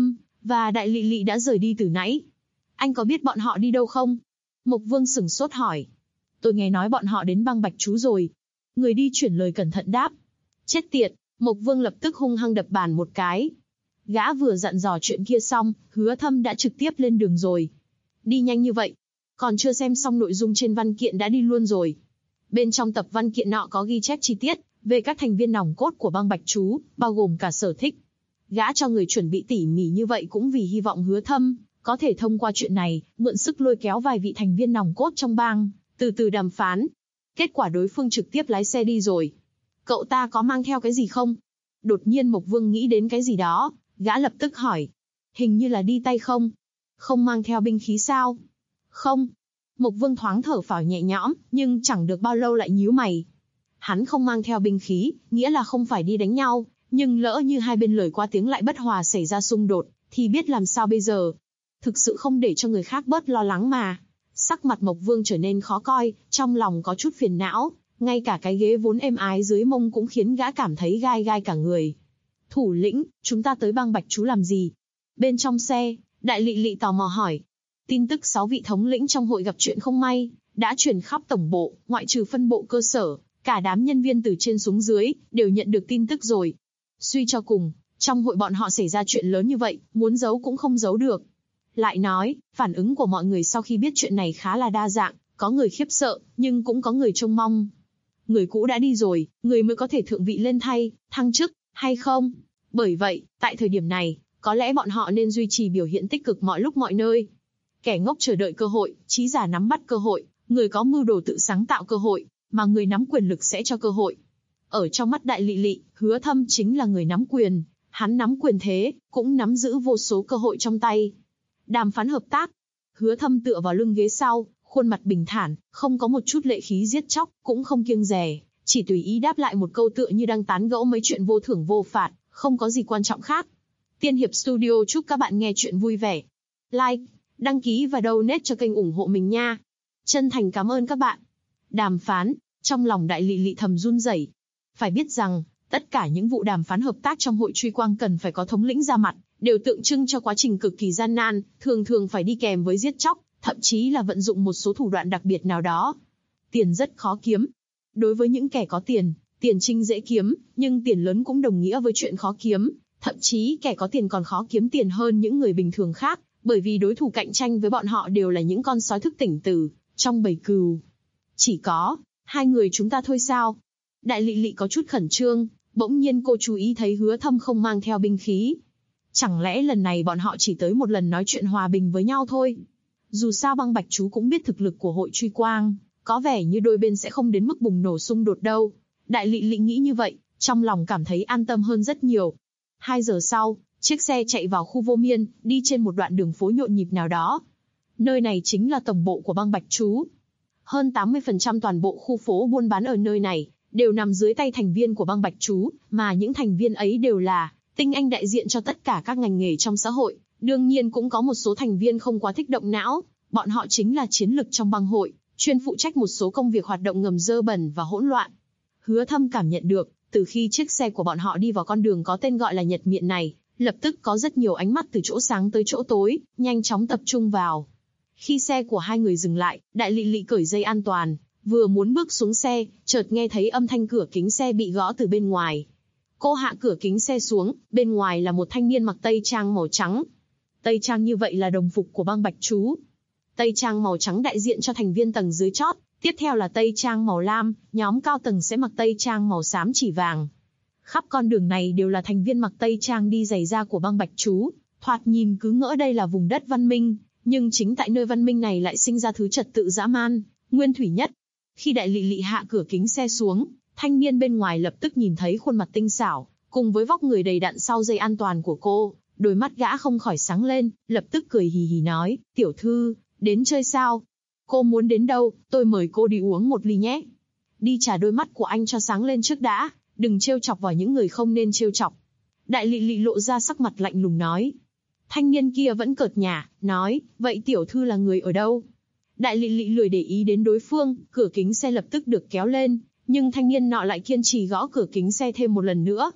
và Đại Lị Lị đã rời đi từ nãy. Anh có biết bọn họ đi đâu không? Mộc Vương sửng sốt hỏi. Tôi nghe nói bọn họ đến Băng Bạch Trú rồi. Người đi chuyển lời cẩn thận đáp. Chết tiệt, Mộc Vương lập tức hung hăng đập bàn một cái. Gã vừa dặn dò chuyện kia xong, Hứa Thâm đã trực tiếp lên đường rồi. Đi nhanh như vậy, còn chưa xem xong nội dung trên văn kiện đã đi luôn rồi. Bên trong tập văn kiện nọ có ghi chép chi tiết về các thành viên nòng cốt của Băng Bạch Trú, bao gồm cả sở thích. Gã cho người chuẩn bị tỉ mỉ như vậy cũng vì hy vọng Hứa Thâm có thể thông qua chuyện này, mượn sức lôi kéo vài vị thành viên nòng cốt trong bang, từ từ đàm phán. Kết quả đối phương trực tiếp lái xe đi rồi. Cậu ta có mang theo cái gì không? Đột nhiên Mộc Vương nghĩ đến cái gì đó, gã lập tức hỏi. Hình như là đi tay không? Không mang theo binh khí sao? Không. Mộc Vương thoáng thở phào nhẹ nhõm, nhưng chẳng được bao lâu lại nhíu mày. Hắn không mang theo binh khí, nghĩa là không phải đi đánh nhau, nhưng lỡ như hai bên lời qua tiếng lại bất hòa xảy ra xung đột, thì biết làm sao bây giờ? Thực sự không để cho người khác bớt lo lắng mà. Sắc mặt Mộc Vương trở nên khó coi, trong lòng có chút phiền não, ngay cả cái ghế vốn êm ái dưới mông cũng khiến gã cảm thấy gai gai cả người. Thủ lĩnh, chúng ta tới Băng Bạch Trú làm gì? Bên trong xe, Đại Lị Lị tò mò hỏi. Tin tức 6 vị thống lĩnh trong hội gặp chuyện không may, đã truyền khắp tổng bộ, ngoại trừ phân bộ cơ sở, cả đám nhân viên từ trên xuống dưới, đều nhận được tin tức rồi. Suy cho cùng, trong hội bọn họ xảy ra chuyện lớn như vậy, muốn giấu cũng không giấu được. Lại nói, phản ứng của mọi người sau khi biết chuyện này khá là đa dạng, có người khiếp sợ, nhưng cũng có người trông mong. Người cũ đã đi rồi, người mới có thể thượng vị lên thay, thăng chức, hay không? Bởi vậy, tại thời điểm này, có lẽ bọn họ nên duy trì biểu hiện tích cực mọi lúc mọi nơi. Kẻ ngốc chờ đợi cơ hội, trí giả nắm bắt cơ hội, người có mưu đồ tự sáng tạo cơ hội, mà người nắm quyền lực sẽ cho cơ hội. Ở trong mắt Đại Lị Lị, Hứa Thâm chính là người nắm quyền, hắn nắm quyền thế, cũng nắm giữ vô số cơ hội trong tay. Đàm phán hợp tác. Hứa Thâm tựa vào lưng ghế sau, khuôn mặt bình thản, không có một chút lệ khí giết chóc, cũng không kiêng dè, chỉ tùy ý đáp lại một câu tựa như đang tán gẫu mấy chuyện vô thưởng vô phạt, không có gì quan trọng khác. Tiên Hiệp Studio chúc các bạn nghe chuyện vui vẻ. Like, đăng ký và donate cho kênh ủng hộ mình nha. Chân thành cảm ơn các bạn. Đàm phán, trong lòng Đại Lị Lị thầm run rẩy. Phải biết rằng, tất cả những vụ đàm phán hợp tác trong hội truy quang cần phải có thống lĩnh ra mặt, đều tượng trưng cho quá trình cực kỳ gian nan, thường thường phải đi kèm với giết chóc, thậm chí là vận dụng một số thủ đoạn đặc biệt nào đó. Tiền rất khó kiếm. Đối với những kẻ có tiền, tiền trinh dễ kiếm, nhưng tiền lớn cũng đồng nghĩa với chuyện khó kiếm, thậm chí kẻ có tiền còn khó kiếm tiền hơn những người bình thường khác, bởi vì đối thủ cạnh tranh với bọn họ đều là những con sói thức tỉnh từ trong bầy cừu. Chỉ có hai người chúng ta thôi sao? Đại Lị Lị có chút khẩn trương, bỗng nhiên cô chú ý thấy Hứa Thâm không mang theo binh khí. Chẳng lẽ lần này bọn họ chỉ tới một lần nói chuyện hòa bình với nhau thôi? Dù sao Băng Bạch Trú cũng biết thực lực của hội truy quang, có vẻ như đôi bên sẽ không đến mức bùng nổ xung đột đâu. Đại Lị Lị nghĩ như vậy, trong lòng cảm thấy an tâm hơn rất nhiều. 2 giờ sau, chiếc xe chạy vào khu Vô Miên, đi trên một đoạn đường phố nhộn nhịp nào đó. Nơi này chính là tổng bộ của Băng Bạch Trú. Hơn 80% toàn bộ khu phố buôn bán ở nơi này đều nằm dưới tay thành viên của Băng Bạch Trú, mà những thành viên ấy đều là tinh anh đại diện cho tất cả các ngành nghề trong xã hội. Đương nhiên cũng có một số thành viên không quá thích động não, bọn họ chính là chiến lực trong băng hội, chuyên phụ trách một số công việc hoạt động ngầm dơ bẩn và hỗn loạn. Hứa Thâm cảm nhận được, từ khi chiếc xe của bọn họ đi vào con đường có tên gọi là Nhật Miện này, lập tức có rất nhiều ánh mắt từ chỗ sáng tới chỗ tối, nhanh chóng tập trung vào. Khi xe của hai người dừng lại, Đại Lị Lị cởi dây an toàn, vừa muốn bước xuống xe, chợt nghe thấy âm thanh cửa kính xe bị gõ từ bên ngoài. Cô hạ cửa kính xe xuống, bên ngoài là một thanh niên mặc tây trang màu trắng. Tây trang như vậy là đồng phục của Băng Bạch Trú. Tây trang màu trắng đại diện cho thành viên tầng dưới chót, tiếp theo là tây trang màu lam, nhóm cao tầng sẽ mặc tây trang màu xám chỉ vàng. Khắp con đường này đều là thành viên mặc tây trang đi giày da của Băng Bạch Trú, thoạt nhìn cứ ngỡ đây là vùng đất văn minh, nhưng chính tại nơi văn minh này lại sinh ra thứ trật tự dã man, nguyên thủy nhất. Khi Đại Lị Lị hạ cửa kính xe xuống, thanh niên bên ngoài lập tức nhìn thấy khuôn mặt tinh xảo, cùng với vóc người đầy đặn sau dây an toàn của cô, đôi mắt gã không khỏi sáng lên, lập tức cười hì hì nói, tiểu thư, đến chơi sao? Cô muốn đến đâu, tôi mời cô đi uống một ly nhé. Đi trả đôi mắt của anh cho sáng lên trước đã, đừng trêu chọc vào những người không nên trêu chọc. Đại Lị Lị lộ ra sắc mặt lạnh lùng nói. Thanh niên kia vẫn cợt nhả, nói, vậy tiểu thư là người ở đâu? Đại Lị Lị lười để ý đến đối phương, cửa kính xe lập tức được kéo lên, nhưng thanh niên nọ lại kiên trì gõ cửa kính xe thêm một lần nữa.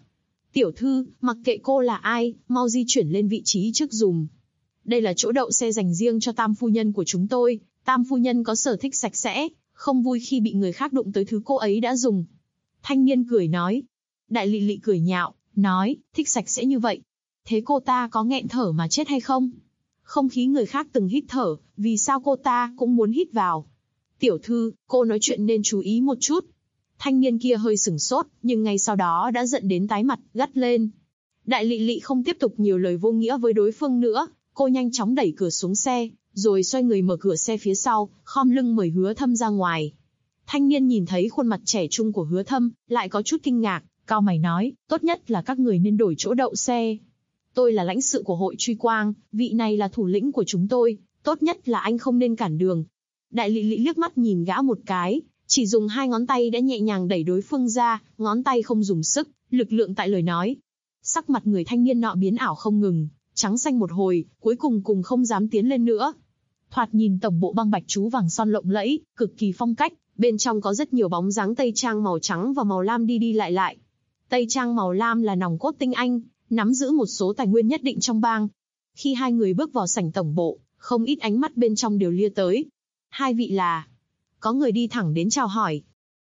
Tiểu thư, mặc kệ cô là ai, mau di chuyển lên vị trí trước dùm. Đây là chỗ đậu xe dành riêng cho tam phu nhân của chúng tôi. Tam phu nhân có sở thích sạch sẽ, không vui khi bị người khác đụng tới thứ cô ấy đã dùng. Thanh niên cười nói. Đại Lị Lị cười nhạo, nói, thích sạch sẽ như vậy. Thế cô ta có nghẹn thở mà chết hay không? Không khí người khác từng hít thở, vì sao cô ta cũng muốn hít vào? Tiểu thư, cô nói chuyện nên chú ý một chút. Thanh niên kia hơi sửng sốt, nhưng ngay sau đó đã giận đến tái mặt, gắt lên. Đại Lị Lị không tiếp tục nhiều lời vô nghĩa với đối phương nữa, cô nhanh chóng đẩy cửa xuống xe, rồi xoay người mở cửa xe phía sau, khom lưng mời Hứa Thâm ra ngoài. Thanh niên nhìn thấy khuôn mặt trẻ trung của Hứa Thâm, lại có chút kinh ngạc, cau mày nói, tốt nhất là các người nên đổi chỗ đậu xe. Tôi là lãnh sự của hội Truy Quang, vị này là thủ lĩnh của chúng tôi, tốt nhất là anh không nên cản đường. Đại Lị Lị liếc mắt nhìn gã một cái, chỉ dùng 2 ngón tay đã nhẹ nhàng đẩy đối phương ra, ngón tay không dùng sức, lực lượng tại lời nói. Sắc mặt người thanh niên nọ biến ảo không ngừng, trắng xanh một hồi, cuối cùng không dám tiến lên nữa. Thoạt nhìn tổng bộ băng bạch chú vàng son lộng lẫy, cực kỳ phong cách, bên trong có rất nhiều bóng dáng tây trang màu trắng và màu lam đi đi lại lại. Tây trang màu lam là nòng cốt tinh anh, nắm giữ một số tài nguyên nhất định trong bang. Khi hai người bước vào sảnh tổng bộ, không ít ánh mắt bên trong đều lia tới. Hai vị là... Có người đi thẳng đến chào hỏi.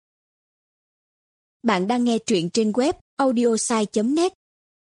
Bạn đang nghe truyện trên web audiosai.net.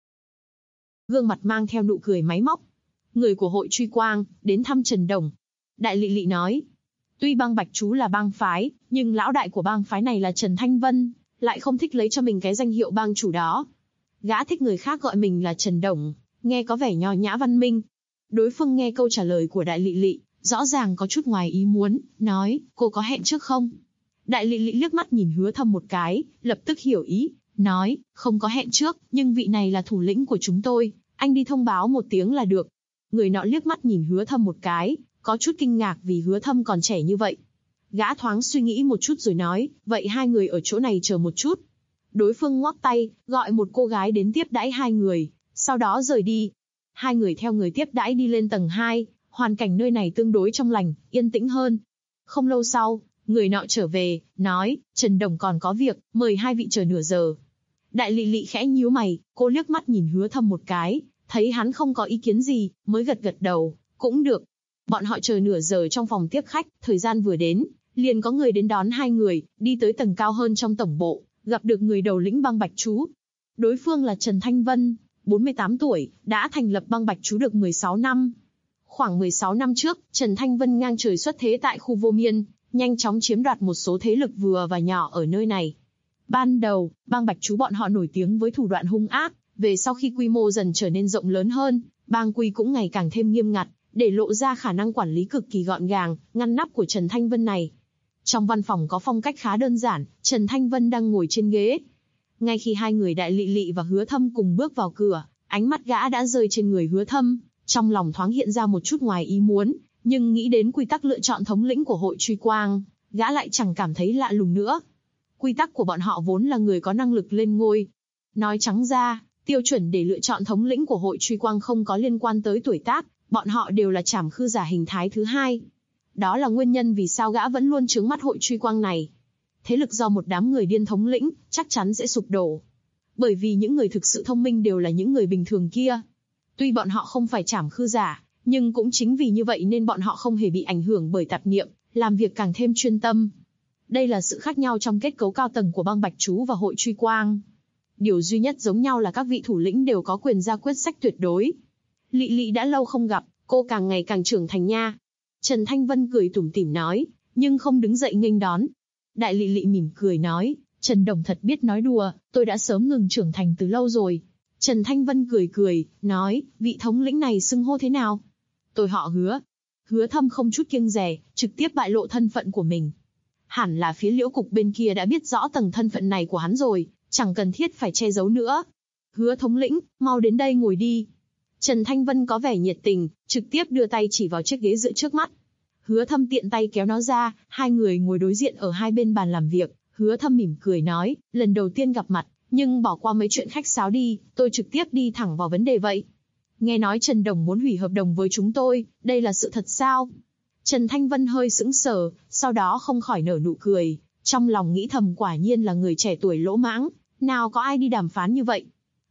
Gương mặt mang theo nụ cười máy móc. Người của hội Truy Quang, đến thăm Trần Đồng. Đại Lị Lị nói. Tuy bang bạch chú là bang phái, nhưng lão đại của bang phái này là Trần Thanh Vân, lại không thích lấy cho mình cái danh hiệu bang chủ đó. Gã thích người khác gọi mình là Trần Đồng, nghe có vẻ nho nhã văn minh. Đối phương nghe câu trả lời của Đại Lị Lị, rõ ràng có chút ngoài ý muốn, nói, cô có hẹn trước không? Đại Lị Lị liếc mắt nhìn Hứa Thâm một cái, lập tức hiểu ý, nói, không có hẹn trước, nhưng vị này là thủ lĩnh của chúng tôi, anh đi thông báo một tiếng là được. Người nọ liếc mắt nhìn Hứa Thâm một cái, có chút kinh ngạc vì Hứa Thâm còn trẻ như vậy. Gã thoáng suy nghĩ một chút rồi nói, vậy hai người ở chỗ này chờ một chút. Đối phương ngoắc tay, gọi một cô gái đến tiếp đãi hai người, sau đó rời đi. Hai người theo người tiếp đãi đi lên tầng 2, hoàn cảnh nơi này tương đối trong lành, yên tĩnh hơn. Không lâu sau, người nọ trở về, nói, Trần Đồng còn có việc, mời hai vị chờ nửa giờ. Đại Lị Lị khẽ nhíu mày, cô liếc mắt nhìn Hứa Thâm một cái, thấy hắn không có ý kiến gì, mới gật gật đầu, cũng được. Bọn họ chờ nửa giờ trong phòng tiếp khách, thời gian vừa đến, liền có người đến đón hai người, đi tới tầng cao hơn trong tổng bộ, gặp được người đầu lĩnh băng bạch chú. Đối phương là Trần Thanh Vân, 48 tuổi, đã thành lập băng bạch chú được 16 năm. Khoảng 16 năm trước, Trần Thanh Vân ngang trời xuất thế tại khu Vô Miên, nhanh chóng chiếm đoạt một số thế lực vừa và nhỏ ở nơi này. Ban đầu, bang bạch chú bọn họ nổi tiếng với thủ đoạn hung ác, về sau khi quy mô dần trở nên rộng lớn hơn, bang quy cũng ngày càng thêm nghiêm ngặt, để lộ ra khả năng quản lý cực kỳ gọn gàng, ngăn nắp của Trần Thanh Vân này. Trong văn phòng có phong cách khá đơn giản, Trần Thanh Vân đang ngồi trên ghế. Ngay khi hai người Đại Lị Lị và Hứa Thâm cùng bước vào cửa, ánh mắt gã đã rơi trên người Hứa Thâm, trong lòng thoáng hiện ra một chút ngoài ý muốn, nhưng nghĩ đến quy tắc lựa chọn thống lĩnh của hội Truy Quang, gã lại chẳng cảm thấy lạ lùng nữa. Quy tắc của bọn họ vốn là người có năng lực lên ngôi. Nói trắng ra, tiêu chuẩn để lựa chọn thống lĩnh của hội Truy Quang không có liên quan tới tuổi tác, bọn họ đều là trảm khư giả hình thái thứ hai. Đó là nguyên nhân vì sao gã vẫn luôn trướng mắt hội Truy Quang này. Thế lực do một đám người điên thống lĩnh, chắc chắn sẽ sụp đổ. Bởi vì những người thực sự thông minh đều là những người bình thường kia. Tuy bọn họ không phải trảm khư giả, nhưng cũng chính vì như vậy nên bọn họ không hề bị ảnh hưởng bởi tạp niệm, làm việc càng thêm chuyên tâm. Đây là sự khác nhau trong kết cấu cao tầng của bang bạch chú và hội Truy Quang. Điều duy nhất giống nhau là các vị thủ lĩnh đều có quyền ra quyết sách tuyệt đối. Lị Lị đã lâu không gặp, cô càng ngày càng trưởng thành nha. Trần Thanh Vân cười tủm tỉm nói, nhưng không đứng dậy nghênh đón. Đại Lị Lị mỉm cười nói, Trần Đồng thật biết nói đùa, tôi đã sớm ngừng trưởng thành từ lâu rồi. Trần Thanh Vân cười, nói, vị thống lĩnh này xưng hô thế nào? Tôi họ Hứa. Hứa Thâm không chút kiêng dè, trực tiếp bại lộ thân phận của mình. Hẳn là phía Liễu Cục bên kia đã biết rõ tầng thân phận này của hắn rồi, chẳng cần thiết phải che giấu nữa. Hứa thống lĩnh, mau đến đây ngồi đi. Trần Thanh Vân có vẻ nhiệt tình, trực tiếp đưa tay chỉ vào chiếc ghế dựa trước mắt. Hứa Thâm tiện tay kéo nó ra, hai người ngồi đối diện ở hai bên bàn làm việc. Hứa Thâm mỉm cười nói, lần đầu tiên gặp mặt, nhưng bỏ qua mấy chuyện khách sáo đi, tôi trực tiếp đi thẳng vào vấn đề vậy. Nghe nói Trần Đồng muốn hủy hợp đồng với chúng tôi, đây là sự thật sao? Trần Thanh Vân hơi sững sờ, sau đó không khỏi nở nụ cười, trong lòng nghĩ thầm quả nhiên là người trẻ tuổi lỗ mãng, nào có ai đi đàm phán như vậy.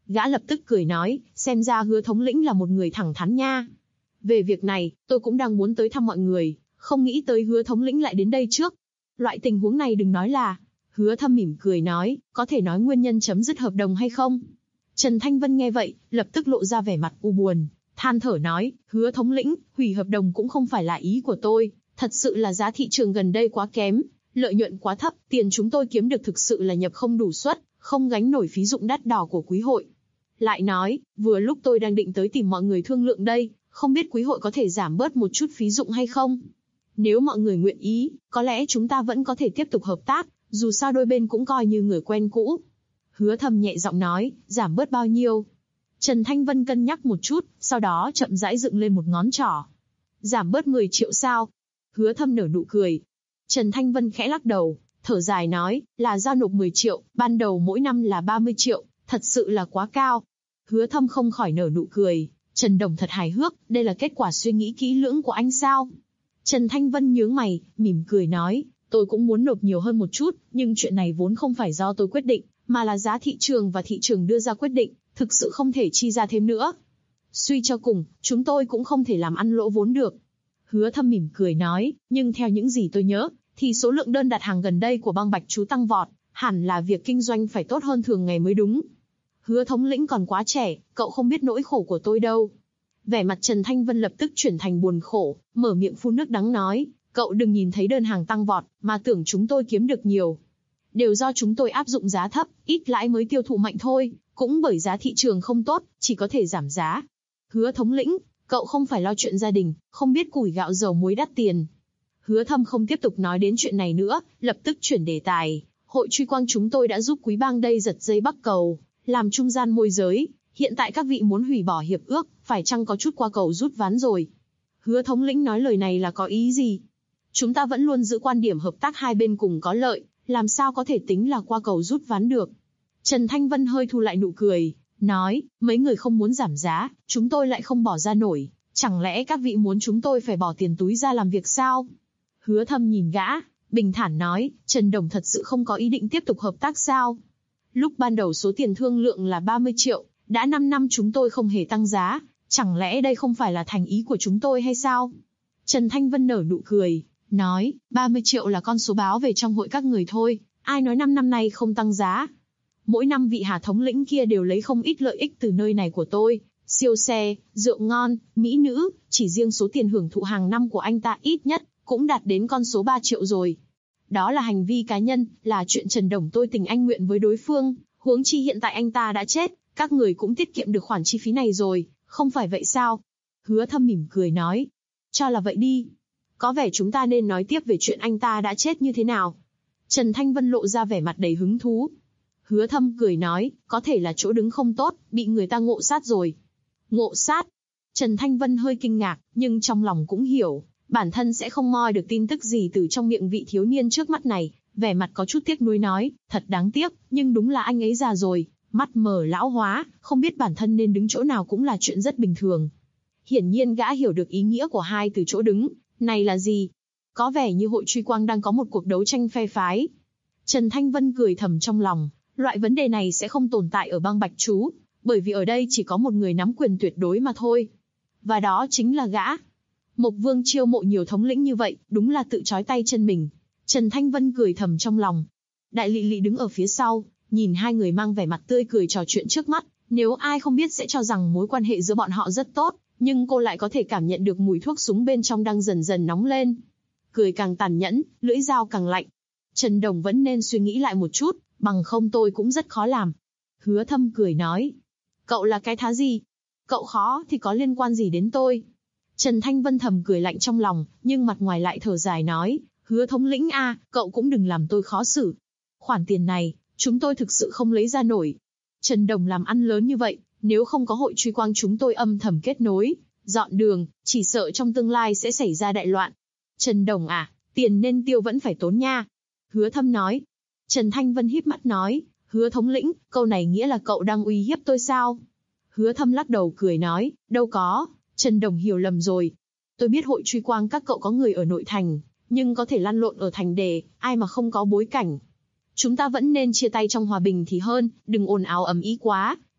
Gã lập tức cười nói, xem ra Hứa thống lĩnh là một người thẳng thắn nha. Về việc này, tôi cũng đang muốn tới thăm mọi người, không nghĩ tới Hứa thống lĩnh lại đến đây trước. Loại tình huống này đừng nói là. Hứa Thâm mỉm cười nói, có thể nói nguyên nhân chấm dứt hợp đồng hay không? Trần Thanh Vân nghe vậy, lập tức lộ ra vẻ mặt u buồn, than thở nói, Hứa thống lĩnh, hủy hợp đồng cũng không phải là ý của tôi, thật sự là giá thị trường gần đây quá kém, lợi nhuận quá thấp, tiền chúng tôi kiếm được thực sự là nhập không đủ suất, không gánh nổi phí dụng đắt đỏ của quý hội. Lại nói, vừa lúc tôi đang định tới tìm mọi người thương lượng đây, không biết quý hội có thể giảm bớt một chút phí dụng hay không? Nếu mọi người nguyện ý, có lẽ chúng ta vẫn có thể tiếp tục hợp tác, dù sao đôi bên cũng coi như người quen cũ. Hứa Thâm nhẹ giọng nói, giảm bớt bao nhiêu? Trần Thanh Vân cân nhắc một chút, sau đó chậm rãi dựng lên một ngón trỏ. Giảm bớt 10 triệu sao? Hứa Thâm nở nụ cười. Trần Thanh Vân khẽ lắc đầu, thở dài nói, là giao nộp 10 triệu, ban đầu mỗi năm là 30 triệu, thật sự là quá cao. Hứa Thâm không khỏi nở nụ cười, Trần Đồng thật hài hước, đây là kết quả suy nghĩ kỹ lưỡng của anh sao? Trần Thanh Vân nhướng mày, mỉm cười nói, tôi cũng muốn nộp nhiều hơn một chút, nhưng chuyện này vốn không phải do tôi quyết định, mà là giá thị trường và thị trường đưa ra quyết định, thực sự không thể chi ra thêm nữa. Suy cho cùng, chúng tôi cũng không thể làm ăn lỗ vốn được. Hứa Thâm mỉm cười nói, nhưng theo những gì tôi nhớ, thì số lượng đơn đặt hàng gần đây của băng Bạch Chú tăng vọt, hẳn là việc kinh doanh phải tốt hơn thường ngày mới đúng. Hứa thống lĩnh còn quá trẻ, cậu không biết nỗi khổ của tôi đâu. Vẻ mặt Trần Thanh Vân lập tức chuyển thành buồn khổ, mở miệng phun nước đắng nói, cậu đừng nhìn thấy đơn hàng tăng vọt, mà tưởng chúng tôi kiếm được nhiều. Đều do chúng tôi áp dụng giá thấp, ít lãi mới tiêu thụ mạnh thôi, cũng bởi giá thị trường không tốt, chỉ có thể giảm giá. Hứa thống lĩnh, cậu không phải lo chuyện gia đình, không biết củi gạo dầu muối đắt tiền. Hứa Thâm không tiếp tục nói đến chuyện này nữa, lập tức chuyển đề tài. Hội Truy Quang chúng tôi đã giúp Quý Bang đây giật dây bắc cầu, làm trung gian môi giới. Hiện tại các vị muốn hủy bỏ hiệp ước, phải chăng có chút qua cầu rút ván rồi? Hứa thống lĩnh nói lời này là có ý gì? Chúng ta vẫn luôn giữ quan điểm hợp tác hai bên cùng có lợi, làm sao có thể tính là qua cầu rút ván được? Trần Thanh Vân hơi thu lại nụ cười, nói, mấy người không muốn giảm giá, chúng tôi lại không bỏ ra nổi, chẳng lẽ các vị muốn chúng tôi phải bỏ tiền túi ra làm việc sao? Hứa Thâm nhìn gã, bình thản nói, Trần Đồng thật sự không có ý định tiếp tục hợp tác sao? Lúc ban đầu số tiền thương lượng là 30 triệu, đã 5 năm chúng tôi không hề tăng giá, chẳng lẽ đây không phải là thành ý của chúng tôi hay sao? Trần Thanh Vân nở nụ cười, nói, 30 triệu là con số báo về trong hội các người thôi, ai nói 5 năm nay không tăng giá? Mỗi năm vị Hà thống lĩnh kia đều lấy không ít lợi ích từ nơi này của tôi, siêu xe, rượu ngon, mỹ nữ, chỉ riêng số tiền hưởng thụ hàng năm của anh ta ít nhất cũng đạt đến con số 3 triệu rồi. Đó là hành vi cá nhân, là chuyện Trần Đồng tôi tình anh nguyện với đối phương, huống chi hiện tại anh ta đã chết, các người cũng tiết kiệm được khoản chi phí này rồi, không phải vậy sao? Hứa Thâm mỉm cười nói, cho là vậy đi. Có vẻ chúng ta nên nói tiếp về chuyện anh ta đã chết như thế nào. Trần Thanh Vân lộ ra vẻ mặt đầy hứng thú. Hứa Thâm cười nói, có thể là chỗ đứng không tốt, bị người ta ngộ sát rồi. Ngộ sát? Trần Thanh Vân hơi kinh ngạc, nhưng trong lòng cũng hiểu, bản thân sẽ không moi được tin tức gì từ trong miệng vị thiếu niên trước mắt này, vẻ mặt có chút tiếc nuối nói, thật đáng tiếc, nhưng đúng là anh ấy già rồi, mắt mờ lão hóa, không biết bản thân nên đứng chỗ nào cũng là chuyện rất bình thường. Hiển nhiên gã hiểu được ý nghĩa của hai từ chỗ đứng, này là gì? Có vẻ như Hội Truy Quang đang có một cuộc đấu tranh phe phái. Trần Thanh Vân cười thầm trong lòng, loại vấn đề này sẽ không tồn tại ở băng Bạch Chú, bởi vì ở đây chỉ có một người nắm quyền tuyệt đối mà thôi. Và đó chính là gã. Mộc Vương chiêu mộ nhiều thống lĩnh như vậy, đúng là tự trói tay chân mình. Trần Thanh Vân cười thầm trong lòng. Đại Lị Lị đứng ở phía sau, nhìn hai người mang vẻ mặt tươi cười trò chuyện trước mắt, nếu ai không biết sẽ cho rằng mối quan hệ giữa bọn họ rất tốt, nhưng cô lại có thể cảm nhận được mùi thuốc súng bên trong đang dần dần nóng lên. Cười càng tàn nhẫn, lưỡi dao càng lạnh. Trần Đồng vẫn nên suy nghĩ lại một chút, bằng không tôi cũng rất khó làm. Hứa Thâm cười nói, cậu là cái thá gì? Cậu khó thì có liên quan gì đến tôi? Trần Thanh Vân thầm cười lạnh trong lòng, nhưng mặt ngoài lại thở dài nói, Hứa thống lĩnh a, cậu cũng đừng làm tôi khó xử. Khoản tiền này, chúng tôi thực sự không lấy ra nổi. Trần Đồng làm ăn lớn như vậy, nếu không có Hội Truy Quang chúng tôi âm thầm kết nối, dọn đường, chỉ sợ trong tương lai sẽ xảy ra đại loạn. Trần Đồng à, tiền nên tiêu vẫn phải tốn nha. Hứa Thâm nói. Trần Thanh Vân híp mắt nói, Hứa thống lĩnh, câu này nghĩa là cậu đang uy hiếp tôi sao? Hứa Thâm lắc đầu cười nói, đâu có, Trần Đồng hiểu lầm rồi. Tôi biết Hội Truy Quang các cậu có người ở nội thành, nhưng có thể lăn lộn ở thành đề, ai mà không có bối cảnh. Chúng ta vẫn nên chia tay trong hòa bình thì hơn, đừng ồn ào ầm ĩ quá,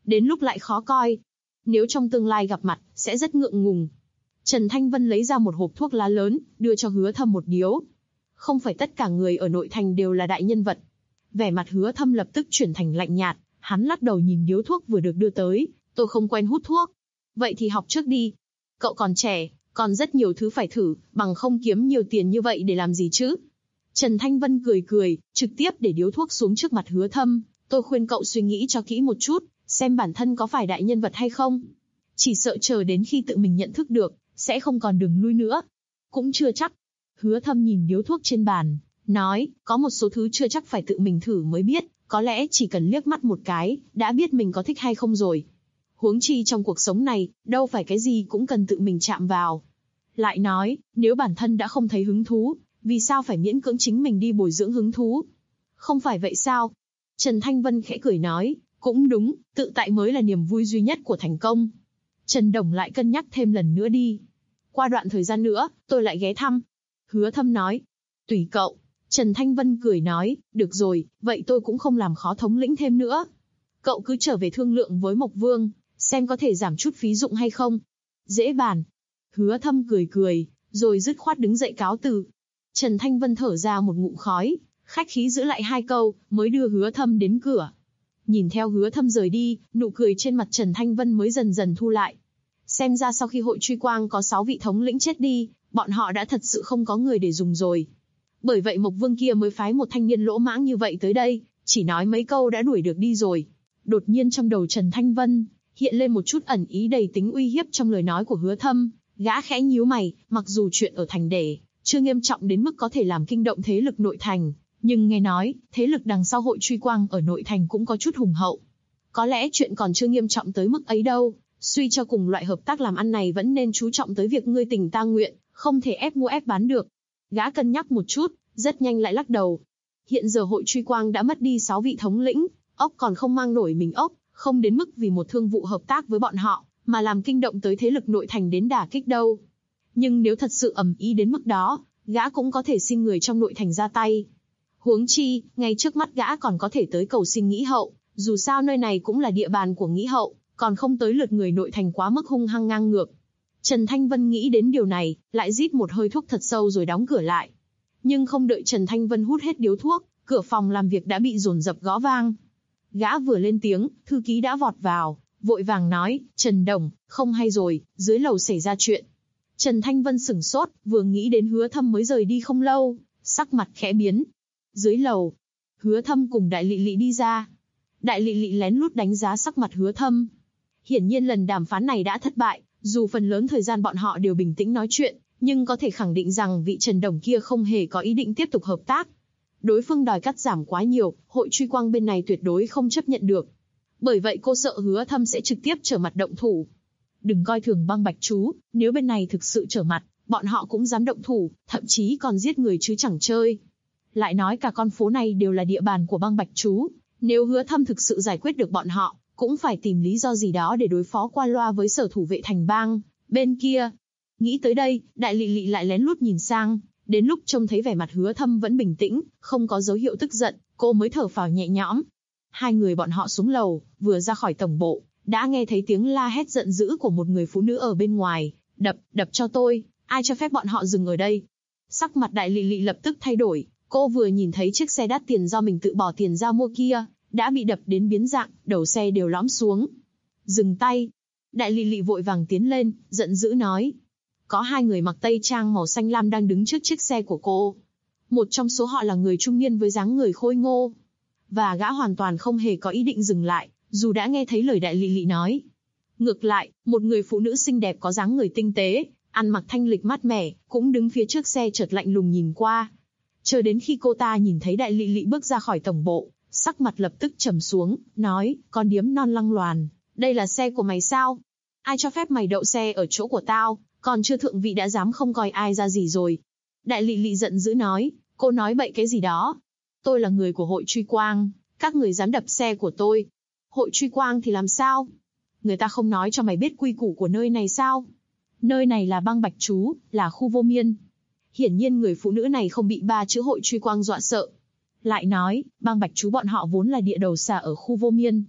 đến lúc lại khó coi. Nếu trong tương lai gặp mặt, sẽ rất ngượng ngùng. Trần Thanh Vân lấy ra một hộp thuốc lá lớn, đưa cho Hứa Thâm một điếu. Không phải tất cả người ở nội thành đều là đại nhân vật. Vẻ mặt Hứa Thâm lập tức chuyển thành lạnh nhạt, hắn lắc đầu nhìn điếu thuốc vừa được đưa tới, tôi không quen hút thuốc. Vậy thì học trước đi. Cậu còn trẻ, còn rất nhiều thứ phải thử, bằng không kiếm nhiều tiền như vậy để làm gì chứ? Trần Thanh Vân cười cười, trực tiếp để điếu thuốc xuống trước mặt Hứa Thâm. Tôi khuyên cậu suy nghĩ cho kỹ một chút, xem bản thân có phải đại nhân vật hay không. Chỉ sợ chờ đến khi tự mình nhận thức được, sẽ không còn đường lui nữa. Cũng chưa chắc. Hứa Thâm nhìn điếu thuốc trên bàn, nói, có một số thứ chưa chắc phải tự mình thử mới biết, có lẽ chỉ cần liếc mắt một cái, đã biết mình có thích hay không rồi. Huống chi trong cuộc sống này, đâu phải cái gì cũng cần tự mình chạm vào. Lại nói, nếu bản thân đã không thấy hứng thú, vì sao phải miễn cưỡng chính mình đi bồi dưỡng hứng thú? Không phải vậy sao? Trần Thanh Vân khẽ cười nói, cũng đúng, tự tại mới là niềm vui duy nhất của thành công. Trần Đồng lại cân nhắc thêm lần nữa đi. Qua đoạn thời gian nữa, tôi lại ghé thăm. Hứa Thâm nói, tùy cậu. Trần Thanh Vân cười nói, được rồi, vậy tôi cũng không làm khó thống lĩnh thêm nữa. Cậu cứ trở về thương lượng với Mộc Vương, xem có thể giảm chút phí dụng hay không. Dễ bàn. Hứa Thâm cười cười, rồi dứt khoát đứng dậy cáo từ. Trần Thanh Vân thở ra một ngụm khói, khách khí giữ lại 2 câu, mới đưa Hứa Thâm đến cửa. Nhìn theo Hứa Thâm rời đi, nụ cười trên mặt Trần Thanh Vân mới dần dần thu lại. Xem ra sau khi hội truy quang có 6 vị thống lĩnh chết đi, bọn họ đã thật sự không có người để dùng rồi. Bởi vậy Mộc Vương kia mới phái một thanh niên lỗ mãng như vậy tới đây, chỉ nói mấy câu đã đuổi được đi rồi. Đột nhiên trong đầu Trần Thanh Vân hiện lên một chút ẩn ý đầy tính uy hiếp trong lời nói của Hứa Thâm, gã khẽ nhíu mày, mặc dù chuyện ở thành Để chưa nghiêm trọng đến mức có thể làm kinh động thế lực nội thành, nhưng nghe nói, thế lực đằng sau hội truy quang ở nội thành cũng có chút hùng hậu. Có lẽ chuyện còn chưa nghiêm trọng tới mức ấy đâu, suy cho cùng loại hợp tác làm ăn này vẫn nên chú trọng tới việc ngươi tình ta nguyện, không thể ép mua ép bán được. Gã cân nhắc một chút, rất nhanh lại lắc đầu. Hiện giờ hội truy quang đã mất đi 6 vị thống lĩnh, ốc còn không mang nổi mình ốc, không đến mức vì một thương vụ hợp tác với bọn họ, mà làm kinh động tới thế lực nội thành đến đả kích đâu. Nhưng nếu thật sự ầm ĩ đến mức đó, gã cũng có thể xin người trong nội thành ra tay. Huống chi, ngay trước mắt gã còn có thể tới cầu xin Nghĩ Hậu, dù sao nơi này cũng là địa bàn của Nghĩ Hậu, còn không tới lượt người nội thành quá mức hung hăng ngang ngược. Trần Thanh Vân nghĩ đến điều này, lại rít một hơi thuốc thật sâu rồi đóng cửa lại. Nhưng không đợi Trần Thanh Vân hút hết điếu thuốc, cửa phòng làm việc đã bị dồn dập gõ vang. Gã vừa lên tiếng, thư ký đã vọt vào, vội vàng nói, Trần Đồng, không hay rồi, dưới lầu xảy ra chuyện. Trần Thanh Vân sửng sốt, vừa nghĩ đến Hứa Thâm mới rời đi không lâu, sắc mặt khẽ biến. Dưới lầu, Hứa Thâm cùng Đại Lị Lị đi ra. Đại Lị Lị lén lút đánh giá sắc mặt Hứa Thâm. Hiển nhiên lần đàm phán này đã thất bại, dù phần lớn thời gian bọn họ đều bình tĩnh nói chuyện, nhưng có thể khẳng định rằng vị Trần Đồng kia không hề có ý định tiếp tục hợp tác. Đối phương đòi cắt giảm quá nhiều, hội truy quang bên này tuyệt đối không chấp nhận được. Bởi vậy cô sợ Hứa Thâm sẽ trực tiếp trở mặt động thủ. Đừng coi thường Băng Bạch Chú, nếu bên này thực sự trở mặt, bọn họ cũng dám động thủ, thậm chí còn giết người chứ chẳng chơi. Lại nói cả con phố này đều là địa bàn của Băng Bạch Chú, nếu Hứa Thâm thực sự giải quyết được bọn họ, cũng phải tìm lý do gì đó để đối phó qua loa với sở thủ vệ thành bang bên kia. Nghĩ tới đây, Đại Lị Lị lại lén lút nhìn sang, đến lúc trông thấy vẻ mặt Hứa Thâm vẫn bình tĩnh, không có dấu hiệu tức giận, cô mới thở phào nhẹ nhõm. Hai người bọn họ xuống lầu, vừa ra khỏi tổng bộ, đã nghe thấy tiếng la hét giận dữ của một người phụ nữ ở bên ngoài, đập cho tôi, ai cho phép bọn họ dừng ở đây. Sắc mặt Đại Lị Lị lập tức thay đổi, cô vừa nhìn thấy chiếc xe đắt tiền do mình tự bỏ tiền ra mua kia, đã bị đập đến biến dạng, đầu xe đều lõm xuống. Dừng tay. Đại Lị Lị vội vàng tiến lên, giận dữ nói. Có 2 người mặc tây trang màu xanh lam đang đứng trước chiếc xe của cô. Một trong số họ là người trung niên với dáng người khôi ngô. Và gã hoàn toàn không hề có ý định dừng lại, dù đã nghe thấy lời Đại Lị Lị nói. Ngược lại, một người phụ nữ xinh đẹp có dáng người tinh tế, ăn mặc thanh lịch mát mẻ, cũng đứng phía trước xe chợt lạnh lùng nhìn qua. Chờ đến khi cô ta nhìn thấy Đại Lị Lị bước ra khỏi tổng bộ, sắc mặt lập tức trầm xuống, nói, con điếm non lăng loàn, đây là xe của mày sao? Ai cho phép mày đậu xe ở chỗ của tao, còn chưa thượng vị đã dám không coi ai ra gì rồi. Đại Lị Lị giận dữ nói, cô nói bậy cái gì đó? Tôi là người của hội truy quang, các người dám đập xe của tôi. Hội truy quang thì làm sao? Người ta không nói cho mày biết quy củ của nơi này sao? Nơi này là Băng Bạch Chú, là khu vô miên. Hiển nhiên người phụ nữ này không bị 3 chữ hội truy quang dọa sợ. Lại nói, Băng Bạch Chú bọn họ vốn là địa đầu xà ở khu vô miên.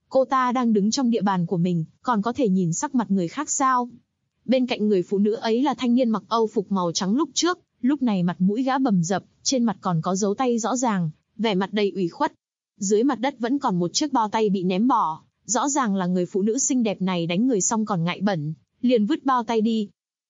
Cô ta đang đứng trong địa bàn của mình, còn có thể nhìn sắc mặt người khác sao? Bên cạnh người phụ nữ ấy là thanh niên mặc Âu phục màu trắng lúc trước, lúc này mặt mũi gã bầm dập, trên mặt còn có dấu tay rõ ràng, vẻ mặt đầy ủy khuất. Dưới mặt đất vẫn còn một chiếc bao tay bị ném bỏ, rõ ràng là người phụ nữ xinh đẹp này đánh người xong còn ngại bẩn, liền vứt bao tay đi.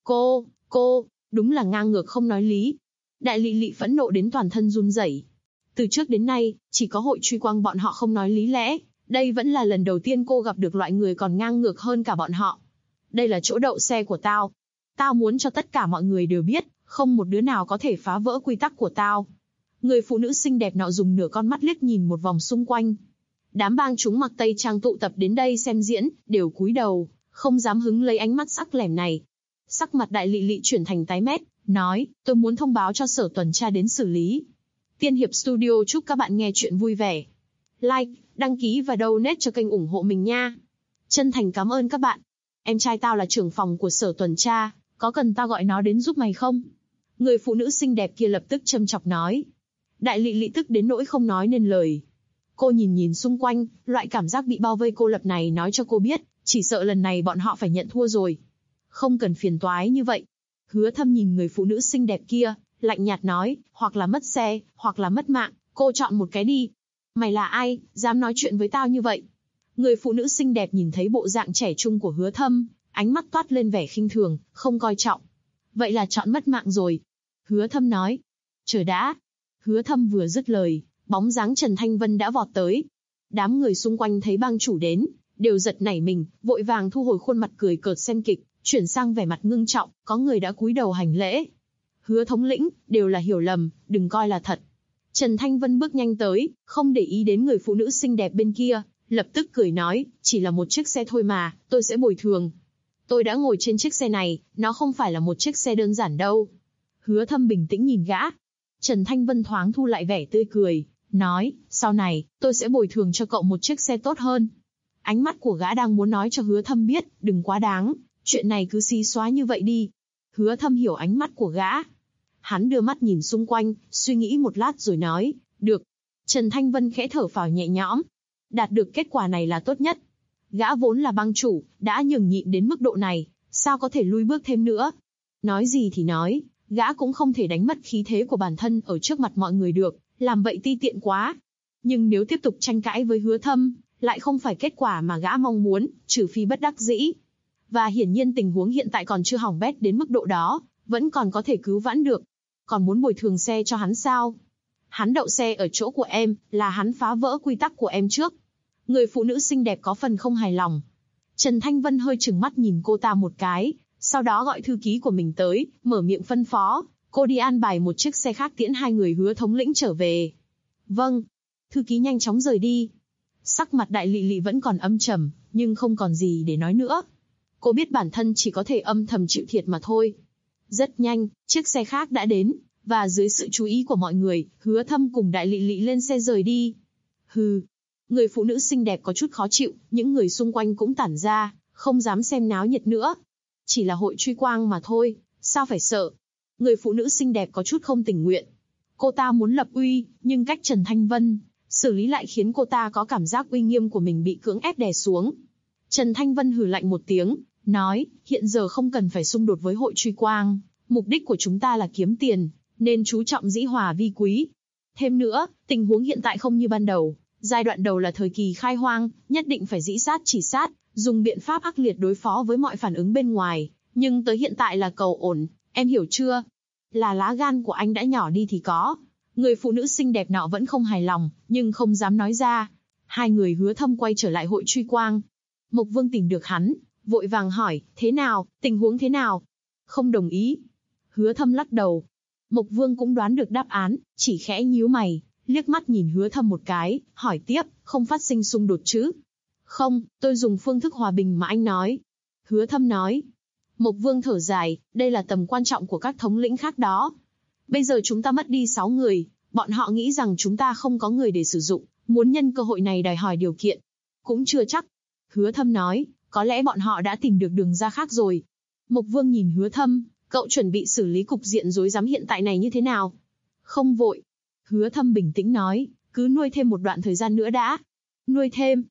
Cô, đúng là ngang ngược không nói lý. Đại Lị Lị phẫn nộ đến toàn thân run rẩy. Từ trước đến nay, chỉ có hội truy quang bọn họ không nói lý lẽ, đây vẫn là lần đầu tiên cô gặp được loại người còn ngang ngược hơn cả bọn họ. Đây là chỗ đậu xe của tao. Tao muốn cho tất cả mọi người đều biết, không một đứa nào có thể phá vỡ quy tắc của tao. Người phụ nữ xinh đẹp nọ dùng nửa con mắt liếc nhìn một vòng xung quanh. Đám bang chúng mặc tây trang tụ tập đến đây xem diễn, đều cúi đầu, không dám hứng lấy ánh mắt sắc lẻm này. Sắc mặt Đại Lị Lị chuyển thành tái mét, nói, tôi muốn thông báo cho sở tuần tra đến xử lý. Tiên Hiệp Studio chúc các bạn nghe chuyện vui vẻ. Like, đăng ký và donate cho kênh ủng hộ mình nha. Chân thành cảm ơn các bạn. Em trai tao là trưởng phòng của sở tuần tra, có cần tao gọi nó đến giúp mày không? Người phụ nữ xinh đẹp kia lập tức châm chọc nói. Đại Lị Lị tức đến nỗi không nói nên lời. Cô nhìn xung quanh, loại cảm giác bị bao vây cô lập này nói cho cô biết, chỉ sợ lần này bọn họ phải nhận thua rồi. Không cần phiền toái như vậy. Hứa Thâm nhìn người phụ nữ xinh đẹp kia, lạnh nhạt nói, hoặc là mất xe, hoặc là mất mạng, cô chọn một cái đi. Mày là ai, dám nói chuyện với tao như vậy? Người phụ nữ xinh đẹp nhìn thấy bộ dạng trẻ trung của Hứa Thâm, ánh mắt toát lên vẻ khinh thường, không coi trọng. Vậy là chọn mất mạng rồi. Hứa Thâm nói. Chờ đã. Hứa Thâm vừa dứt lời, bóng dáng Trần Thanh Vân đã vọt tới. Đám người xung quanh thấy bang chủ đến, đều giật nảy mình, vội vàng thu hồi khuôn mặt cười cợt xem kịch, chuyển sang vẻ mặt ngưng trọng, có người đã cúi đầu hành lễ. Hứa thống lĩnh, đều là hiểu lầm, đừng coi là thật. Trần Thanh Vân bước nhanh tới, không để ý đến người phụ nữ xinh đẹp bên kia, lập tức cười nói, chỉ là một chiếc xe thôi mà, tôi sẽ bồi thường. Tôi đã ngồi trên chiếc xe này, nó không phải là một chiếc xe đơn giản đâu. Hứa Thâm bình tĩnh nhìn gã. Trần Thanh Vân thoáng thu lại vẻ tươi cười, nói, sau này, tôi sẽ bồi thường cho cậu một chiếc xe tốt hơn. Ánh mắt của gã đang muốn nói cho Hứa Thâm biết, đừng quá đáng, chuyện này cứ xí xóa như vậy đi. Hứa Thâm hiểu ánh mắt của gã. Hắn đưa mắt nhìn xung quanh, suy nghĩ một lát rồi nói, được. Trần Thanh Vân khẽ thở phào nhẹ nhõm. Đạt được kết quả này là tốt nhất. Gã vốn là bang chủ, đã nhường nhịn đến mức độ này, sao có thể lui bước thêm nữa. Nói gì thì nói, gã cũng không thể đánh mất khí thế của bản thân ở trước mặt mọi người được, làm vậy ti tiện quá. Nhưng nếu tiếp tục tranh cãi với Hứa Thâm, lại không phải kết quả mà gã mong muốn, trừ phi bất đắc dĩ. Và hiển nhiên tình huống hiện tại còn chưa hỏng bét đến mức độ đó, vẫn còn có thể cứu vãn được. Còn muốn bồi thường xe cho hắn sao? Hắn đậu xe ở chỗ của em, là hắn phá vỡ quy tắc của em trước. Người phụ nữ xinh đẹp có phần không hài lòng. Trần Thanh Vân hơi trừng mắt nhìn cô ta một cái, sau đó gọi thư ký của mình tới, mở miệng phân phó, cô đi an bài một chiếc xe khác tiễn hai người Hứa thống lĩnh trở về. Vâng. Thư ký nhanh chóng rời đi. Sắc mặt Đại Lị Lị vẫn còn âm trầm, nhưng không còn gì để nói nữa. Cô biết bản thân chỉ có thể âm thầm chịu thiệt mà thôi. Rất nhanh, chiếc xe khác đã đến, và dưới sự chú ý của mọi người, Hứa Thâm cùng Đại Lị Lị lên xe rời đi. Hừ. Người phụ nữ xinh đẹp có chút khó chịu, những người xung quanh cũng tản ra, không dám xem náo nhiệt nữa. Chỉ là hội truy quang mà thôi, sao phải sợ? Người phụ nữ xinh đẹp có chút không tình nguyện. Cô ta muốn lập uy, nhưng cách Trần Thanh Vân xử lý lại khiến cô ta có cảm giác uy nghiêm của mình bị cưỡng ép đè xuống. Trần Thanh Vân hừ lạnh một tiếng, nói, hiện giờ không cần phải xung đột với hội truy quang, mục đích của chúng ta là kiếm tiền, nên chú trọng dĩ hòa vi quý. Thêm nữa, tình huống hiện tại không như ban đầu, giai đoạn đầu là thời kỳ khai hoang, nhất định phải dĩ sát chỉ sát, dùng biện pháp ác liệt đối phó với mọi phản ứng bên ngoài, nhưng tới hiện tại là cầu ổn, em hiểu chưa? Là lá gan của anh đã nhỏ đi thì có. Người phụ nữ xinh đẹp nọ vẫn không hài lòng, nhưng không dám nói ra. Hai người Hứa Thâm quay trở lại hội truy quang. Mộc Vương tìm được hắn, vội vàng hỏi, thế nào, tình huống thế nào? Không đồng ý. Hứa Thâm lắc đầu. Mộc Vương cũng đoán được đáp án, chỉ khẽ nhíu mày, liếc mắt nhìn Hứa Thâm một cái, hỏi tiếp, không phát sinh xung đột chứ? Không, tôi dùng phương thức hòa bình mà anh nói. Hứa Thâm nói. Mộc Vương thở dài, đây là tầm quan trọng của các thống lĩnh khác đó. Bây giờ chúng ta mất đi 6 người, bọn họ nghĩ rằng chúng ta không có người để sử dụng, muốn nhân cơ hội này đòi hỏi điều kiện. Cũng chưa chắc. Hứa Thâm nói, có lẽ bọn họ đã tìm được đường ra khác rồi. Mộc Vương nhìn Hứa Thâm, cậu chuẩn bị xử lý cục diện rối rắm hiện tại này như thế nào? Không vội. Hứa Thâm bình tĩnh nói, cứ nuôi thêm một đoạn thời gian nữa đã. Nuôi thêm.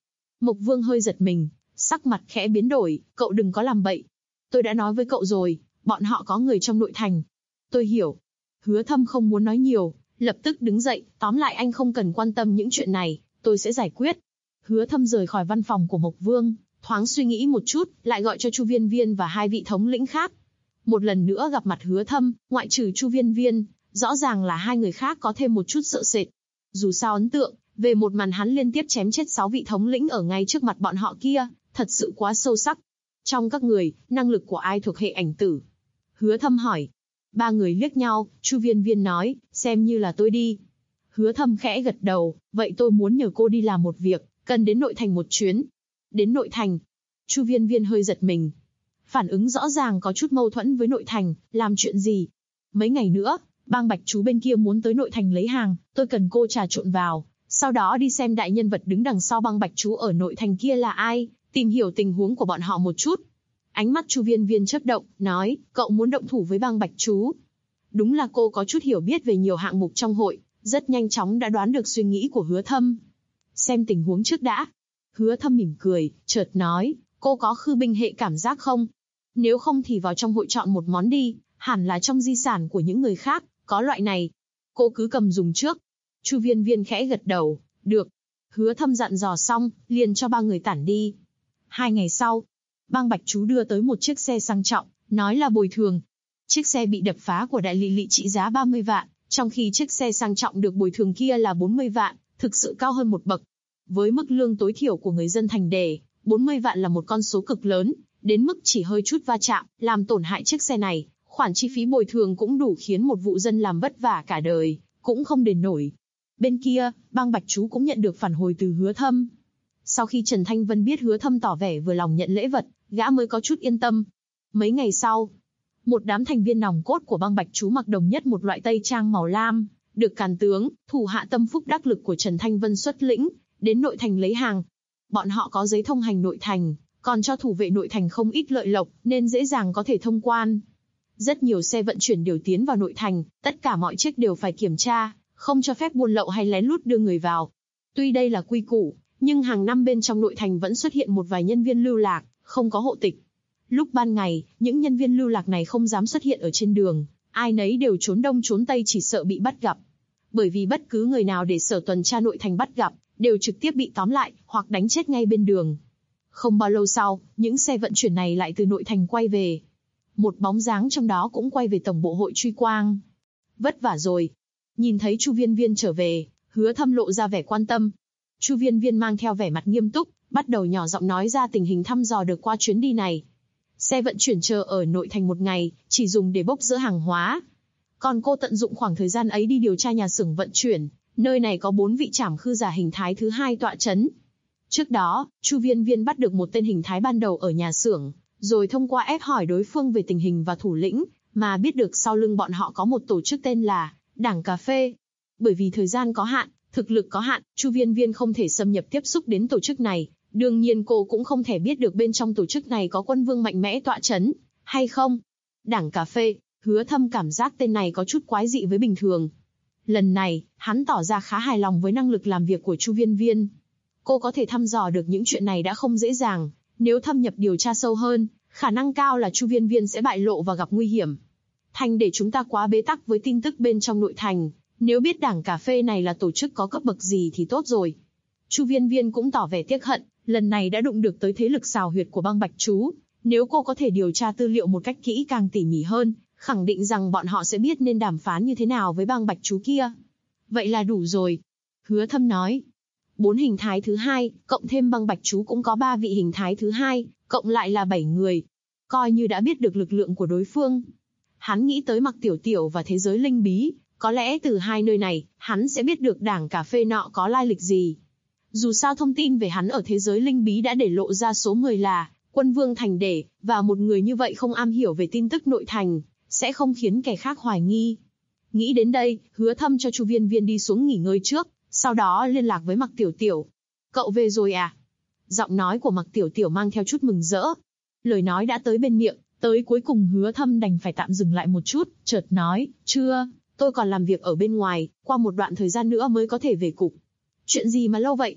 Mộc Vương hơi giật mình, sắc mặt khẽ biến đổi, cậu đừng có làm bậy. Tôi đã nói với cậu rồi, bọn họ có người trong nội thành. Tôi hiểu. Hứa Thâm không muốn nói nhiều, lập tức đứng dậy, tóm lại anh không cần quan tâm những chuyện này, tôi sẽ giải quyết. Hứa Thâm rời khỏi văn phòng của Mộc Vương, thoáng suy nghĩ một chút, lại gọi cho Chu Viên Viên và hai vị thống lĩnh khác. Một lần nữa gặp mặt Hứa Thâm, ngoại trừ Chu Viên Viên, rõ ràng là hai người khác có thêm một chút sợ sệt. Dù sao ấn tượng, về một màn hắn liên tiếp chém chết 6 vị thống lĩnh ở ngay trước mặt bọn họ kia, thật sự quá sâu sắc. Trong các người, năng lực của ai thuộc hệ ảnh tử? Hứa Thâm hỏi. Ba người liếc nhau, Chu Viên Viên nói, xem như là tôi đi. Hứa Thâm khẽ gật đầu, vậy tôi muốn nhờ cô đi làm một việc, cần đến nội thành một chuyến. Đến nội thành? Chu Viên Viên hơi giật mình. Phản ứng rõ ràng có chút mâu thuẫn với nội thành, làm chuyện gì? Mấy ngày nữa, bang Bạch Chú bên kia muốn tới nội thành lấy hàng, tôi cần cô trà trộn vào, sau đó đi xem đại nhân vật đứng đằng sau bang Bạch Chú ở nội thành kia là ai, tìm hiểu tình huống của bọn họ một chút. Ánh mắt Chu Viên Viên chớp động, nói, cậu muốn động thủ với bang Bạch Chú. Đúng là cô có chút hiểu biết về nhiều hạng mục trong hội, rất nhanh chóng đã đoán được suy nghĩ của Hứa Thâm. Xem tình huống trước đã. Hứa Thâm mỉm cười, chợt nói, cô có khư binh hệ cảm giác không? Nếu không thì vào trong hội chọn một món đi, hẳn là trong di sản của những người khác, có loại này. Cô cứ cầm dùng trước. Chu Viên Viên khẽ gật đầu, được. Hứa Thâm dặn dò xong, liền cho ba người tản đi. 2 ngày sau, bang Bạch Chú đưa tới một chiếc xe sang trọng, nói là bồi thường. Chiếc xe bị đập phá của đại lị trị giá 30 vạn, trong khi chiếc xe sang trọng được bồi thường kia là 40 vạn, thực sự cao hơn một bậc. Với mức lương tối thiểu của người dân thành đề, 40 vạn là một con số cực lớn, đến mức chỉ hơi chút va chạm, làm tổn hại chiếc xe này, khoản chi phí bồi thường cũng đủ khiến một vụ dân làm vất vả cả đời, cũng không đền nổi. Bên kia, bang Bạch Chú cũng nhận được phản hồi từ Hứa Thâm. Sau khi Trần Thanh Vân biết Hứa Thâm tỏ vẻ vừa lòng nhận lễ vật, gã mới có chút yên tâm. Mấy ngày sau, một đám thành viên nòng cốt của bang Bạch Chú mặc đồng nhất một loại tây trang màu lam, được càn tướng, thủ hạ tâm phúc đắc lực của Trần Thanh Vân xuất lĩnh, đến nội thành lấy hàng. Bọn họ có giấy thông hành nội thành, còn cho thủ vệ nội thành không ít lợi lộc, nên dễ dàng có thể thông quan. Rất nhiều xe vận chuyển điều tiến vào nội thành, tất cả mọi chiếc đều phải kiểm tra, không cho phép buôn lậu hay lén lút đưa người vào. Tuy đây là quy củ, nhưng hàng năm bên trong nội thành vẫn xuất hiện một vài nhân viên lưu lạc, không có hộ tịch. Lúc ban ngày, những nhân viên lưu lạc này không dám xuất hiện ở trên đường, ai nấy đều trốn đông trốn tây chỉ sợ bị bắt gặp. Bởi vì bất cứ người nào để sở tuần tra nội thành bắt gặp, đều trực tiếp bị tóm lại, hoặc đánh chết ngay bên đường. Không bao lâu sau, những xe vận chuyển này lại từ nội thành quay về. Một bóng dáng trong đó cũng quay về tổng bộ hội Truy Quang. Vất vả rồi. Nhìn thấy Chu Viên Viên trở về, Hứa Thâm lộ ra vẻ quan tâm. Chu Viên Viên mang theo vẻ mặt nghiêm túc, bắt đầu nhỏ giọng nói ra tình hình thăm dò được qua chuyến đi này. Xe vận chuyển chờ ở nội thành 1 ngày, chỉ dùng để bốc dỡ hàng hóa. Còn cô tận dụng khoảng thời gian ấy đi điều tra nhà xưởng vận chuyển, nơi này có 4 vị trảm khư giả hình thái thứ 2 tọa chấn. Trước đó, Chu Viên Viên bắt được một tên hình thái ban đầu ở nhà xưởng, rồi thông qua ép hỏi đối phương về tình hình và thủ lĩnh, mà biết được sau lưng bọn họ có một tổ chức tên là Đảng Cà Phê. Bởi vì thời gian có hạn, thực lực có hạn, Chu Viên Viên không thể xâm nhập tiếp xúc đến tổ chức này. Đương nhiên cô cũng không thể biết được bên trong tổ chức này có quân vương mạnh mẽ tọa chấn, hay không. Đảng Cà Phê, Hứa Thâm cảm giác tên này có chút quái dị với bình thường. Lần này, hắn tỏ ra khá hài lòng với năng lực làm việc của Chu Viên Viên. Cô có thể thăm dò được những chuyện này đã không dễ dàng, nếu thâm nhập điều tra sâu hơn, khả năng cao là Chu Viên Viên sẽ bại lộ và gặp nguy hiểm. Thành để chúng ta quá bế tắc với tin tức bên trong nội thành, nếu biết Đảng Cà Phê này là tổ chức có cấp bậc gì thì tốt rồi. Chu Viên Viên cũng tỏ vẻ tiếc hận, lần này đã đụng được tới thế lực xào huyệt của bang Bạch Chú. Nếu cô có thể điều tra tư liệu một cách kỹ càng tỉ mỉ hơn, khẳng định rằng bọn họ sẽ biết nên đàm phán như thế nào với bang Bạch Chú kia. Vậy là đủ rồi. Hứa Thâm nói. 4 hình thái thứ 2, cộng thêm bang Bạch Chú cũng có 3 vị hình thái thứ 2, cộng lại là 7 người. Coi như đã biết được lực lượng của đối phương. Hắn nghĩ tới Mặc Tiểu Tiểu và thế giới linh bí, có lẽ từ hai nơi này, hắn sẽ biết được Đảng Cà Phê nọ có lai lịch gì. Dù sao thông tin về hắn ở thế giới linh bí đã để lộ ra số người là Quân Vương Thành Để, và một người như vậy không am hiểu về tin tức nội thành, sẽ không khiến kẻ khác hoài nghi. Nghĩ đến đây, Hứa Thâm cho Chu Viên Viên đi xuống nghỉ ngơi trước, sau đó liên lạc với Mặc Tiểu Tiểu. Cậu về rồi à? Giọng nói của Mặc Tiểu Tiểu mang theo chút mừng rỡ. Lời nói đã tới bên miệng, tới cuối cùng Hứa Thâm đành phải tạm dừng lại một chút, chợt nói, chưa, tôi còn làm việc ở bên ngoài, qua một đoạn thời gian nữa mới có thể về cục. Chuyện gì mà lâu vậy?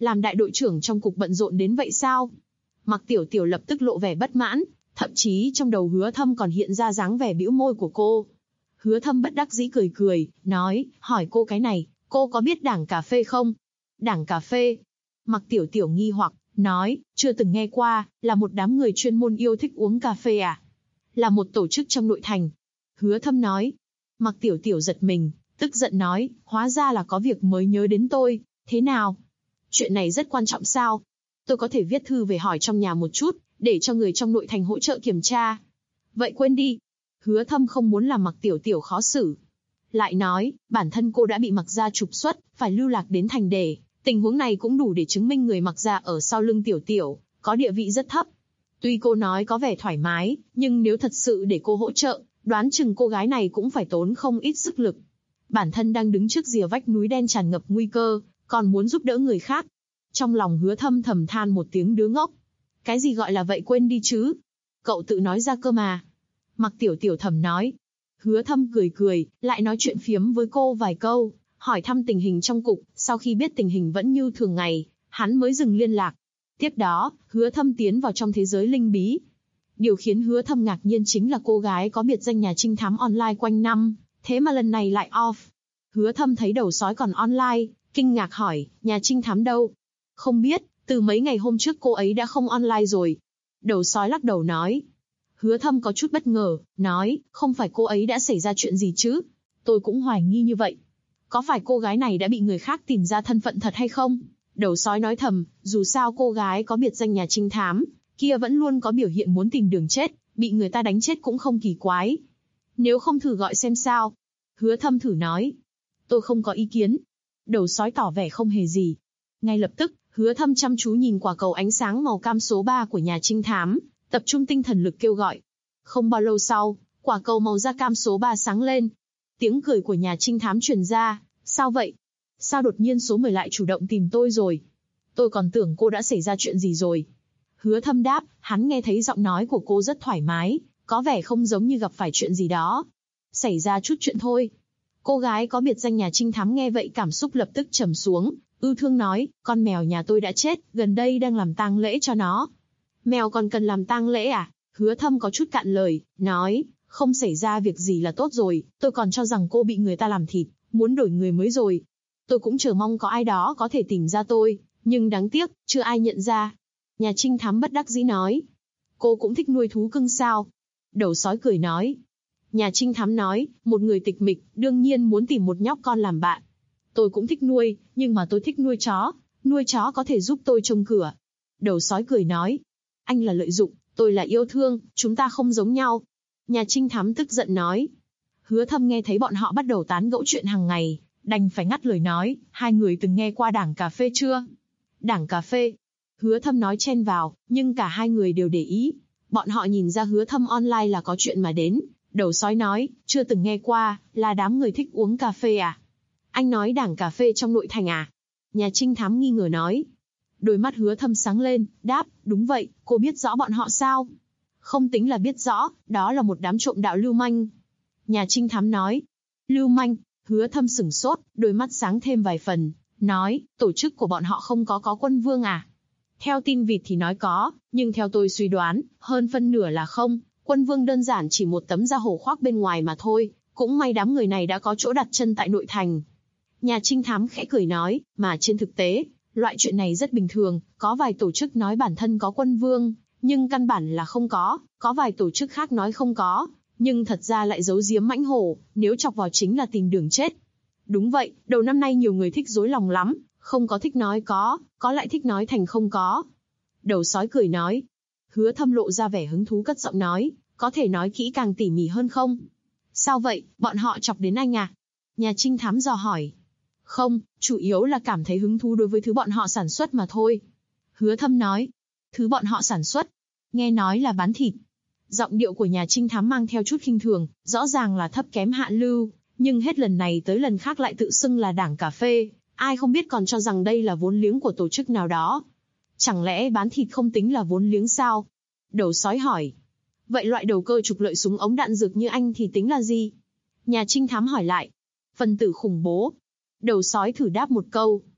Làm đại đội trưởng trong cục bận rộn đến vậy sao? Mặc Tiểu Tiểu lập tức lộ vẻ bất mãn, thậm chí trong đầu Hứa Thâm còn hiện ra dáng vẻ bĩu môi của cô. Hứa Thâm bất đắc dĩ cười cười, nói, hỏi cô cái này, cô có biết Đảng Cà Phê không? Đảng Cà Phê? Mặc Tiểu Tiểu nghi hoặc, nói, chưa từng nghe qua, là một đám người chuyên môn yêu thích uống cà phê à? Là một tổ chức trong nội thành. Hứa Thâm nói. Mặc Tiểu Tiểu giật mình, tức giận nói, hóa ra là có việc mới nhớ đến tôi, thế nào? Chuyện này rất quan trọng sao? Tôi có thể viết thư về hỏi trong nhà một chút, để cho người trong nội thành hỗ trợ kiểm tra. Vậy quên đi. Hứa Thâm không muốn làm Mặc Tiểu Tiểu khó xử. Lại nói, bản thân cô đã bị Mặc gia trục xuất, phải lưu lạc đến thành để. Tình huống này cũng đủ để chứng minh người Mặc gia ở sau lưng Tiểu Tiểu, có địa vị rất thấp. Tuy cô nói có vẻ thoải mái, nhưng nếu thật sự để cô hỗ trợ, đoán chừng cô gái này cũng phải tốn không ít sức lực. Bản thân đang đứng trước rìa vách núi đen tràn ngập nguy cơ, còn muốn giúp đỡ người khác. Trong lòng Hứa Thâm thầm than một tiếng đứa ngốc. Cái gì gọi là vậy quên đi chứ? Cậu tự nói ra cơ mà. Mặc Tiểu Tiểu thầm nói. Hứa Thâm cười cười, lại nói chuyện phiếm với cô vài câu, hỏi thăm tình hình trong cục, sau khi biết tình hình vẫn như thường ngày, hắn mới dừng liên lạc. Tiếp đó, Hứa Thâm tiến vào trong thế giới linh bí. Điều khiến Hứa Thâm ngạc nhiên chính là cô gái có biệt danh nhà trinh thám online quanh năm, thế mà lần này lại off. Hứa Thâm thấy đầu sói còn online, kinh ngạc hỏi, nhà trinh thám đâu? Không biết, từ mấy ngày hôm trước cô ấy đã không online rồi. Đầu sói lắc đầu nói. Hứa Thâm có chút bất ngờ, nói, không phải cô ấy đã xảy ra chuyện gì chứ? Tôi cũng hoài nghi như vậy. Có phải cô gái này đã bị người khác tìm ra thân phận thật hay không? Đầu sói nói thầm, dù sao cô gái có biệt danh nhà trinh thám, kia vẫn luôn có biểu hiện muốn tìm đường chết, bị người ta đánh chết cũng không kỳ quái. Nếu không thử gọi xem sao? Hứa Thâm thử nói. Tôi không có ý kiến. Đầu sói tỏ vẻ không hề gì. Ngay lập tức, Hứa Thâm chăm chú nhìn quả cầu ánh sáng màu cam số 3 của nhà trinh thám, tập trung tinh thần lực kêu gọi. Không bao lâu sau, quả cầu màu da cam số 3 sáng lên. Tiếng cười của nhà trinh thám truyền ra, sao vậy? Sao đột nhiên số 10 lại chủ động tìm tôi rồi? Tôi còn tưởng cô đã xảy ra chuyện gì rồi. Hứa Thâm đáp, hắn nghe thấy giọng nói của cô rất thoải mái, có vẻ không giống như gặp phải chuyện gì đó. Xảy ra chút chuyện thôi. Cô gái có biệt danh nhà trinh thám nghe vậy cảm xúc lập tức trầm xuống, ưu thương nói, con mèo nhà tôi đã chết, gần đây đang làm tang lễ cho nó. Mèo còn cần làm tang lễ à? Hứa Thâm có chút cạn lời, nói, không xảy ra việc gì là tốt rồi, tôi còn cho rằng cô bị người ta làm thịt, muốn đổi người mới rồi. Tôi cũng chờ mong có ai đó có thể tìm ra tôi, nhưng đáng tiếc, chưa ai nhận ra. Nhà trinh thám bất đắc dĩ nói. Cô cũng thích nuôi thú cưng sao? Đầu sói cười nói. Nhà trinh thám nói, một người tịch mịch, đương nhiên muốn tìm một nhóc con làm bạn. Tôi cũng thích nuôi, nhưng mà tôi thích nuôi chó có thể giúp tôi trông cửa. Đầu sói cười nói. Anh là lợi dụng, tôi là yêu thương, chúng ta không giống nhau. Nhà trinh thám tức giận nói. Hứa Thâm nghe thấy bọn họ bắt đầu tán gẫu chuyện hàng ngày, đành phải ngắt lời nói, hai người từng nghe qua Đảng Cà Phê chưa? Đảng Cà Phê. Hứa Thâm nói chen vào, nhưng cả hai người đều để ý. Bọn họ nhìn ra Hứa Thâm online là có chuyện mà đến. Đầu sói nói, chưa từng nghe qua, là đám người thích uống cà phê à? Anh nói Đảng Cà Phê trong nội thành à? Nhà trinh thám nghi ngờ nói. Đôi mắt Hứa Thâm sáng lên, đáp, đúng vậy, cô biết rõ bọn họ sao? Không tính là biết rõ, đó là một đám trộm đạo lưu manh. Nhà trinh thám nói. Lưu manh. Hứa Thâm sửng sốt, đôi mắt sáng thêm vài phần, nói, tổ chức của bọn họ không có quân vương à? Theo tin vịt thì nói có, nhưng theo tôi suy đoán, hơn phân nửa là không, quân vương đơn giản chỉ một tấm da hổ khoác bên ngoài mà thôi, cũng may đám người này đã có chỗ đặt chân tại nội thành. Nhà trinh thám khẽ cười nói, mà trên thực tế, loại chuyện này rất bình thường, có vài tổ chức nói bản thân có quân vương, nhưng căn bản là không có vài tổ chức khác nói không có. Nhưng thật ra lại giấu giếm mãnh hổ, nếu chọc vào chính là tìm đường chết. Đúng vậy, đầu năm nay nhiều người thích dối lòng lắm, không có thích nói có lại thích nói thành không có. Đầu sói cười nói. Hứa Thâm lộ ra vẻ hứng thú cất giọng nói, có thể nói kỹ càng tỉ mỉ hơn không? Sao vậy, bọn họ chọc đến anh à? Nhà trinh thám dò hỏi. Không, chủ yếu là cảm thấy hứng thú đối với thứ bọn họ sản xuất mà thôi. Hứa Thâm nói. Thứ bọn họ sản xuất? Nghe nói là bán thịt. Giọng điệu của nhà trinh thám mang theo chút khinh thường, rõ ràng là thấp kém hạ lưu, nhưng hết lần này tới lần khác lại tự xưng là Đảng Cà Phê, ai không biết còn cho rằng đây là vốn liếng của tổ chức nào đó. Chẳng lẽ bán thịt không tính là vốn liếng sao? Đầu sói hỏi. Vậy loại đầu cơ trục lợi súng ống đạn dược như anh thì tính là gì? Nhà trinh thám hỏi lại. Phần tử khủng bố. Đầu sói thử đáp một câu.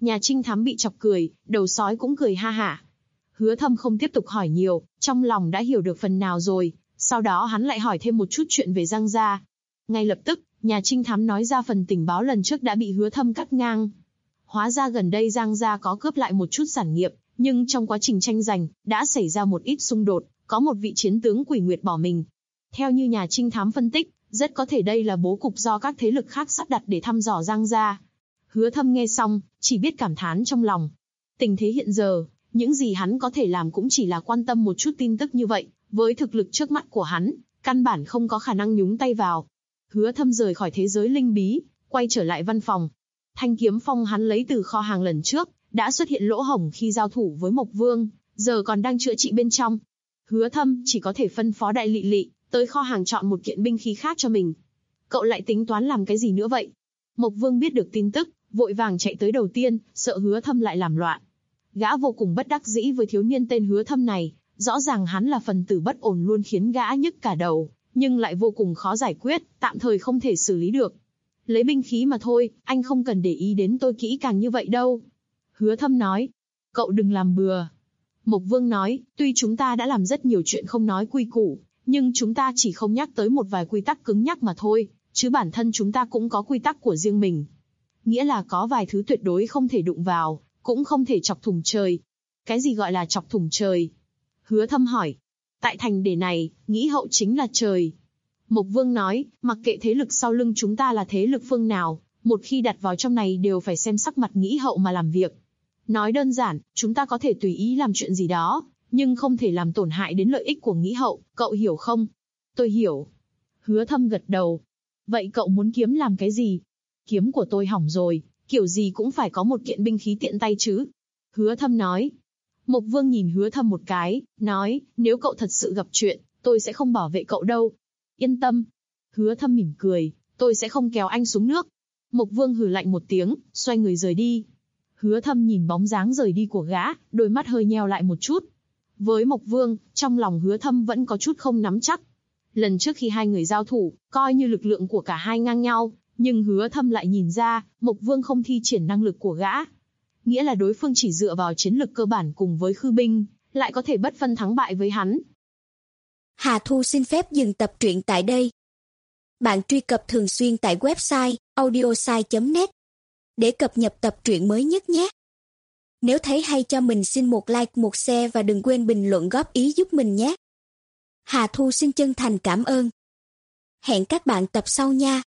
Nhà trinh thám bị chọc cười, đầu sói cũng cười ha hả. Hứa Thâm không tiếp tục hỏi nhiều, trong lòng đã hiểu được phần nào rồi, sau đó hắn lại hỏi thêm một chút chuyện về Giang gia. Ngay lập tức, nhà trinh thám nói ra phần tình báo lần trước đã bị Hứa Thâm cắt ngang. Hóa ra gần đây Giang gia có cướp lại một chút sản nghiệp, nhưng trong quá trình tranh giành, đã xảy ra một ít xung đột, có một vị chiến tướng Quỷ Nguyệt bỏ mình. Theo như nhà trinh thám phân tích, rất có thể đây là bố cục do các thế lực khác sắp đặt để thăm dò Giang gia. Hứa Thâm nghe xong, chỉ biết cảm thán trong lòng. Tình thế hiện giờ, những gì hắn có thể làm cũng chỉ là quan tâm một chút tin tức như vậy, với thực lực trước mắt của hắn, căn bản không có khả năng nhúng tay vào. Hứa Thâm rời khỏi thế giới linh bí, quay trở lại văn phòng. Thanh kiếm phong hắn lấy từ kho hàng lần trước, đã xuất hiện lỗ hổng khi giao thủ với Mộc Vương, giờ còn đang chữa trị bên trong. Hứa Thâm chỉ có thể phân phó Đại Lị Lị tới kho hàng chọn một kiện binh khí khác cho mình. Cậu lại tính toán làm cái gì nữa vậy? Mộc Vương biết được tin tức, vội vàng chạy tới đầu tiên, sợ Hứa Thâm lại làm loạn. Gã vô cùng bất đắc dĩ với thiếu niên tên Hứa Thâm này, rõ ràng hắn là phần tử bất ổn luôn khiến gã nhức cả đầu, nhưng lại vô cùng khó giải quyết, tạm thời không thể xử lý được. Lấy binh khí mà thôi, anh không cần để ý đến tôi kỹ càng như vậy đâu. Hứa Thâm nói, cậu đừng làm bừa. Mộc Vương nói, tuy chúng ta đã làm rất nhiều chuyện không nói quy củ, nhưng chúng ta chỉ không nhắc tới một vài quy tắc cứng nhắc mà thôi, chứ bản thân chúng ta cũng có quy tắc của riêng mình. Nghĩa là có vài thứ tuyệt đối không thể đụng vào, cũng không thể chọc thủng trời. Cái gì gọi là chọc thủng trời? Hứa Thâm hỏi. Tại thành đề này, nghĩ hậu chính là trời. Mộc Vương nói, mặc kệ thế lực sau lưng chúng ta là thế lực phương nào, một khi đặt vào trong này đều phải xem sắc mặt nghĩ hậu mà làm việc. Nói đơn giản, chúng ta có thể tùy ý làm chuyện gì đó, nhưng không thể làm tổn hại đến lợi ích của nghĩ hậu, cậu hiểu không? Tôi hiểu. Hứa Thâm gật đầu. Vậy cậu muốn kiếm làm cái gì? Kiếm của tôi hỏng rồi, kiểu gì cũng phải có một kiện binh khí tiện tay chứ. Hứa Thâm nói. Mộc Vương nhìn Hứa Thâm một cái, nói, nếu cậu thật sự gặp chuyện, tôi sẽ không bảo vệ cậu đâu. Yên tâm. Hứa Thâm mỉm cười, tôi sẽ không kéo anh xuống nước. Mộc Vương hừ lạnh một tiếng, xoay người rời đi. Hứa Thâm nhìn bóng dáng rời đi của gã, đôi mắt hơi nheo lại một chút. Với Mộc Vương, trong lòng Hứa Thâm vẫn có chút không nắm chắc. Lần trước khi hai người giao thủ, coi như lực lượng của cả hai ngang nhau, nhưng Hứa Thâm lại nhìn ra, Mộc Vương không thi triển năng lực của gã. Nghĩa là đối phương chỉ dựa vào chiến lực cơ bản cùng với khư binh, lại có thể bất phân thắng bại với hắn. Hà Thu xin phép dừng tập truyện tại đây. Bạn truy cập thường xuyên tại website audiosai.net để cập nhật tập truyện mới nhất nhé. Nếu thấy hay cho mình xin một like, một share và đừng quên bình luận góp ý giúp mình nhé. Hà Thu xin chân thành cảm ơn. Hẹn các bạn tập sau nha.